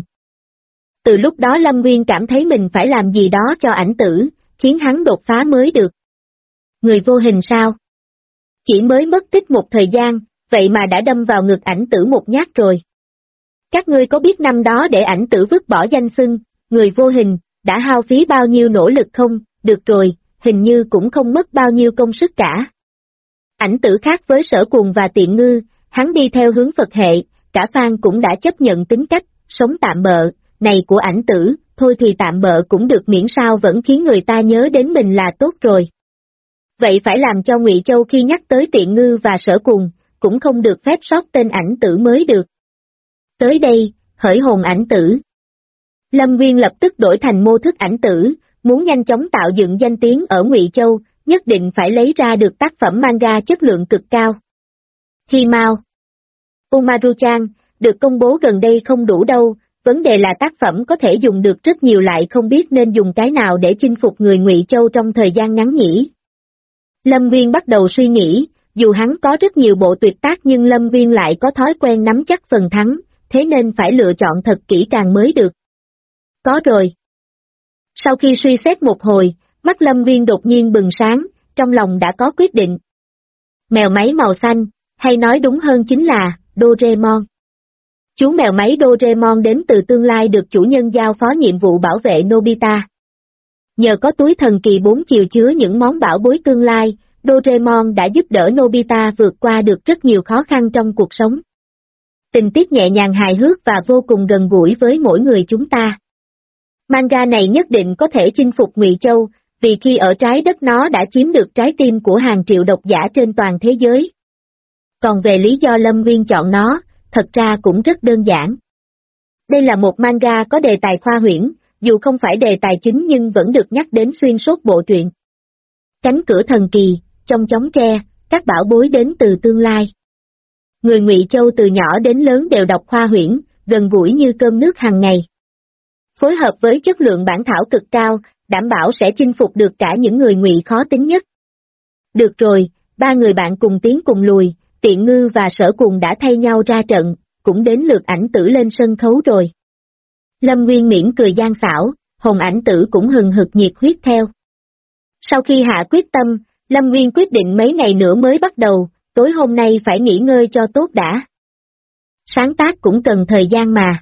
Từ lúc đó Lâm Nguyên cảm thấy mình phải làm gì đó cho Ảnh Tử, khiến hắn đột phá mới được. Người vô hình sao? Chỉ mới mất tích một thời gian, vậy mà đã đâm vào ngực Ảnh Tử một nhát rồi. Các ngươi có biết năm đó để Ảnh Tử vứt bỏ danh xưng, người vô hình, đã hao phí bao nhiêu nỗ lực không? Được rồi, hình như cũng không mất bao nhiêu công sức cả. Ảnh Tử khác với Sở Cùng và Tiện Ngư, hắn đi theo hướng Phật hệ, cả fan cũng đã chấp nhận tính cách, sống tạm bợ, này của Ảnh Tử, thôi thì tạm bợ cũng được miễn sao vẫn khiến người ta nhớ đến mình là tốt rồi. Vậy phải làm cho Ngụy Châu khi nhắc tới Tiện Ngư và Sở Cùng, cũng không được phép sót tên Ảnh Tử mới được. Tới đây, hởi hồn Ảnh Tử. Lâm Nguyên lập tức đổi thành mô thức Ảnh Tử, muốn nhanh chóng tạo dựng danh tiếng ở Ngụy Châu, nhất định phải lấy ra được tác phẩm manga chất lượng cực cao. Himao, Umaru-chan, được công bố gần đây không đủ đâu, vấn đề là tác phẩm có thể dùng được rất nhiều lại không biết nên dùng cái nào để chinh phục người Ngụy Châu trong thời gian ngắn nhỉ. Lâm Nguyên bắt đầu suy nghĩ, dù hắn có rất nhiều bộ tuyệt tác nhưng Lâm Nguyên lại có thói quen nắm chắc phần thắng, thế nên phải lựa chọn thật kỹ càng mới được. Có rồi. Sau khi suy xét một hồi, mắt Lâm Nguyên đột nhiên bừng sáng, trong lòng đã có quyết định. Mèo máy màu xanh, hay nói đúng hơn chính là Doraemon. Chú mèo máy Doraemon đến từ tương lai được chủ nhân giao phó nhiệm vụ bảo vệ Nobita. Nhờ có túi thần kỳ 4 chiều chứa những món bảo bối tương lai, Doraemon đã giúp đỡ Nobita vượt qua được rất nhiều khó khăn trong cuộc sống. Tình tiết nhẹ nhàng hài hước và vô cùng gần gũi với mỗi người chúng ta. Manga này nhất định có thể chinh phục Ngụy Châu, vì khi ở trái đất nó đã chiếm được trái tim của hàng triệu độc giả trên toàn thế giới. Còn về lý do Lâm Nguyên chọn nó, thật ra cũng rất đơn giản. Đây là một manga có đề tài khoa huyễn, dù không phải đề tài chính nhưng vẫn được nhắc đến xuyên suốt bộ truyện. Cánh cửa thần kỳ, trong chóng tre, các bảo bối đến từ tương lai. Người Ngụy Châu từ nhỏ đến lớn đều đọc khoa huyễn, gần gũi như cơm nước hàng ngày. Phối hợp với chất lượng bản thảo cực cao, đảm bảo sẽ chinh phục được cả những người Ngụy khó tính nhất. Được rồi, ba người bạn cùng tiến cùng lùi, Tiện Ngư và Sở Cùng đã thay nhau ra trận, cũng đến lượt Ảnh Tử lên sân khấu rồi. Lâm Nguyên mỉm cười gian xảo, Hồn Ảnh Tử cũng hừng hực nhiệt huyết theo. Sau khi hạ quyết tâm, Lâm Nguyên quyết định mấy ngày nữa mới bắt đầu, tối hôm nay phải nghỉ ngơi cho tốt đã. Sáng tác cũng cần thời gian mà.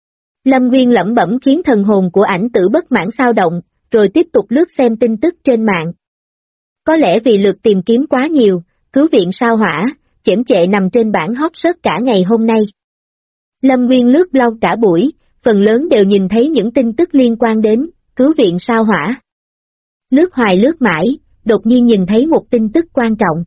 Lâm Nguyên lẩm bẩm khiến thần hồn của Ảnh Tử bất mãn xao động, rồi tiếp tục lướt xem tin tức trên mạng. Có lẽ vì lượt tìm kiếm quá nhiều, Cứu viện sao hỏa, chễm chệ nằm trên bảng hot search cả ngày hôm nay. Lâm Nguyên lướt blog cả buổi, phần lớn đều nhìn thấy những tin tức liên quan đến Cứu viện sao hỏa. Lướt hoài lướt mãi, đột nhiên nhìn thấy một tin tức quan trọng.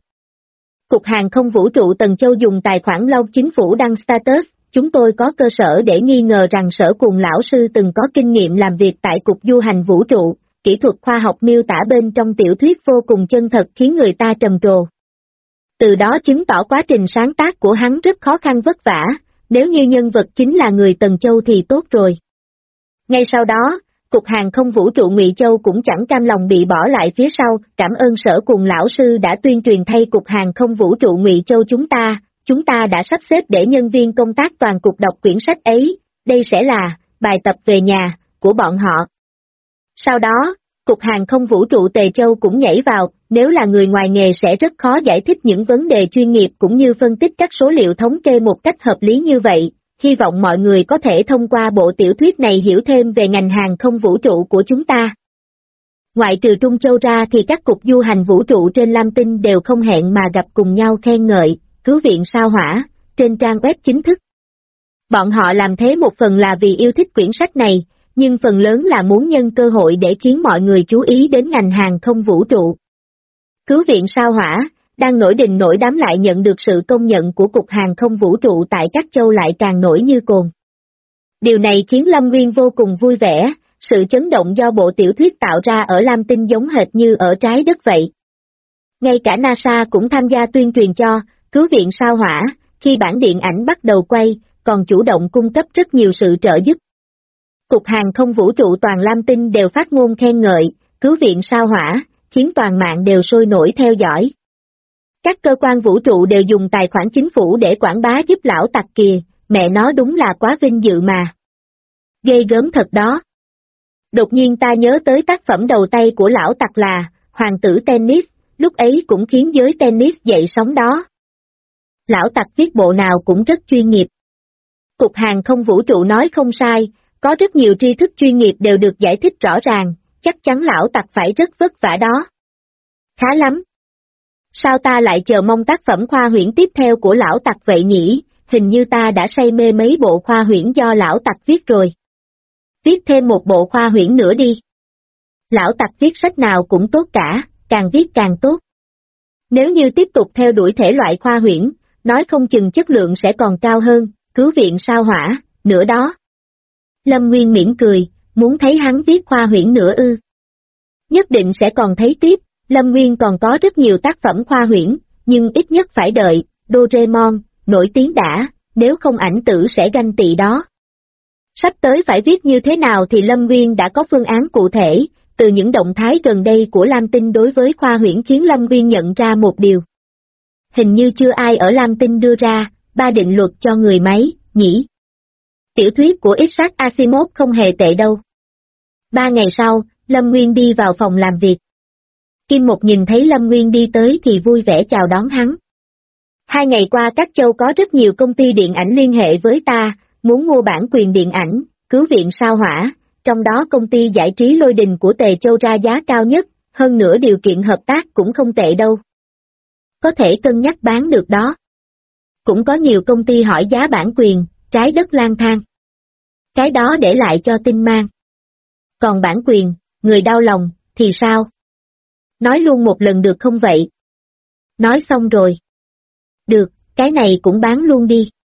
Cục Hàng không Vũ trụ Tần Châu dùng tài khoản blog chính phủ đăng status, chúng tôi có cơ sở để nghi ngờ rằng Sở Cùng lão sư từng có kinh nghiệm làm việc tại Cục Du hành Vũ trụ, kỹ thuật khoa học miêu tả bên trong tiểu thuyết vô cùng chân thật khiến người ta trầm trồ. Từ đó chứng tỏ quá trình sáng tác của hắn rất khó khăn vất vả, nếu như nhân vật chính là người Tần Châu thì tốt rồi. Ngay sau đó, Cục Hàng không Vũ trụ Ngụy Châu cũng chẳng cam lòng bị bỏ lại phía sau, cảm ơn Sở Cùng lão sư đã tuyên truyền thay Cục Hàng không Vũ trụ Ngụy Châu chúng ta đã sắp xếp để nhân viên công tác toàn cục đọc quyển sách ấy, đây sẽ là bài tập về nhà của bọn họ. Sau đó, Cục Hàng không Vũ trụ Tề Châu cũng nhảy vào, nếu là người ngoài nghề sẽ rất khó giải thích những vấn đề chuyên nghiệp cũng như phân tích các số liệu thống kê một cách hợp lý như vậy. Hy vọng mọi người có thể thông qua bộ tiểu thuyết này hiểu thêm về ngành hàng không vũ trụ của chúng ta. Ngoại trừ Trung Châu ra thì các cục du hành vũ trụ trên Lam Tinh đều không hẹn mà gặp cùng nhau khen ngợi, Cứu viện sao hỏa, trên trang web chính thức. Bọn họ làm thế một phần là vì yêu thích quyển sách này, nhưng phần lớn là muốn nhân cơ hội để khiến mọi người chú ý đến ngành hàng không vũ trụ. Cứu viện sao hỏa, đang nổi đình nổi đám lại nhận được sự công nhận của Cục Hàng không Vũ trụ tại các châu lại càng nổi như cồn. Điều này khiến Lâm Nguyên vô cùng vui vẻ, sự chấn động do bộ tiểu thuyết tạo ra ở Lam Tinh giống hệt như ở trái đất vậy. Ngay cả NASA cũng tham gia tuyên truyền cho Cứu viện sao hỏa, khi bản điện ảnh bắt đầu quay, còn chủ động cung cấp rất nhiều sự trợ giúp. Cục Hàng không Vũ trụ toàn Lam Tinh đều phát ngôn khen ngợi, Cứu viện sao hỏa, khiến toàn mạng đều sôi nổi theo dõi. Các cơ quan vũ trụ đều dùng tài khoản chính phủ để quảng bá giúp lão tặc kìa, mẹ nó đúng là quá vinh dự mà. Ghê gớm thật đó. Đột nhiên ta nhớ tới tác phẩm đầu tay của lão tặc là Hoàng tử Tennis, lúc ấy cũng khiến giới tennis dậy sóng đó. Lão tặc viết bộ nào cũng rất chuyên nghiệp. Cục Hàng không Vũ trụ nói không sai, có rất nhiều tri thức chuyên nghiệp đều được giải thích rõ ràng, chắc chắn lão tặc phải rất vất vả đó. Khá lắm. Sao ta lại chờ mong tác phẩm khoa huyễn tiếp theo của lão tặc vậy nhỉ, hình như ta đã say mê mấy bộ khoa huyễn do lão tặc viết rồi. Viết thêm một bộ khoa huyễn nữa đi. Lão tặc viết sách nào cũng tốt cả, càng viết càng tốt. Nếu như tiếp tục theo đuổi thể loại khoa huyễn, nói không chừng chất lượng sẽ còn cao hơn, Cứu viện sao hỏa, nữa đó. Lâm Nguyên mỉm cười, muốn thấy hắn viết khoa huyễn nữa ư. Nhất định sẽ còn thấy tiếp, Lâm Nguyên còn có rất nhiều tác phẩm khoa huyễn, nhưng ít nhất phải đợi, Doraemon, nổi tiếng đã, nếu không Ảnh Tử sẽ ganh tị đó. Sắp tới phải viết như thế nào thì Lâm Nguyên đã có phương án cụ thể, từ những động thái gần đây của Lam Tinh đối với khoa huyễn khiến Lâm Nguyên nhận ra một điều. Hình như chưa ai ở Lam Tinh đưa ra 3 định luật cho người máy, nhỉ? Tiểu thuyết của Isaac Asimov không hề tệ đâu. 3 ngày sau, Lâm Nguyên đi vào phòng làm việc. Kim Một nhìn thấy Lâm Nguyên đi tới thì vui vẻ chào đón hắn. 2 ngày qua các châu có rất nhiều công ty điện ảnh liên hệ với ta, muốn mua bản quyền điện ảnh, cứu viện sao hỏa, trong đó công ty giải trí Lôi Đình của Tề Châu ra giá cao nhất, hơn nữa điều kiện hợp tác cũng không tệ đâu. Có thể cân nhắc bán được đó. Cũng có nhiều công ty hỏi giá bản quyền, trái đất lang thang. Cái đó để lại cho Tinh Mang. Còn bản quyền, người đau lòng, thì sao? Nói luôn một lần được không vậy? Nói xong rồi. Được, cái này cũng bán luôn đi.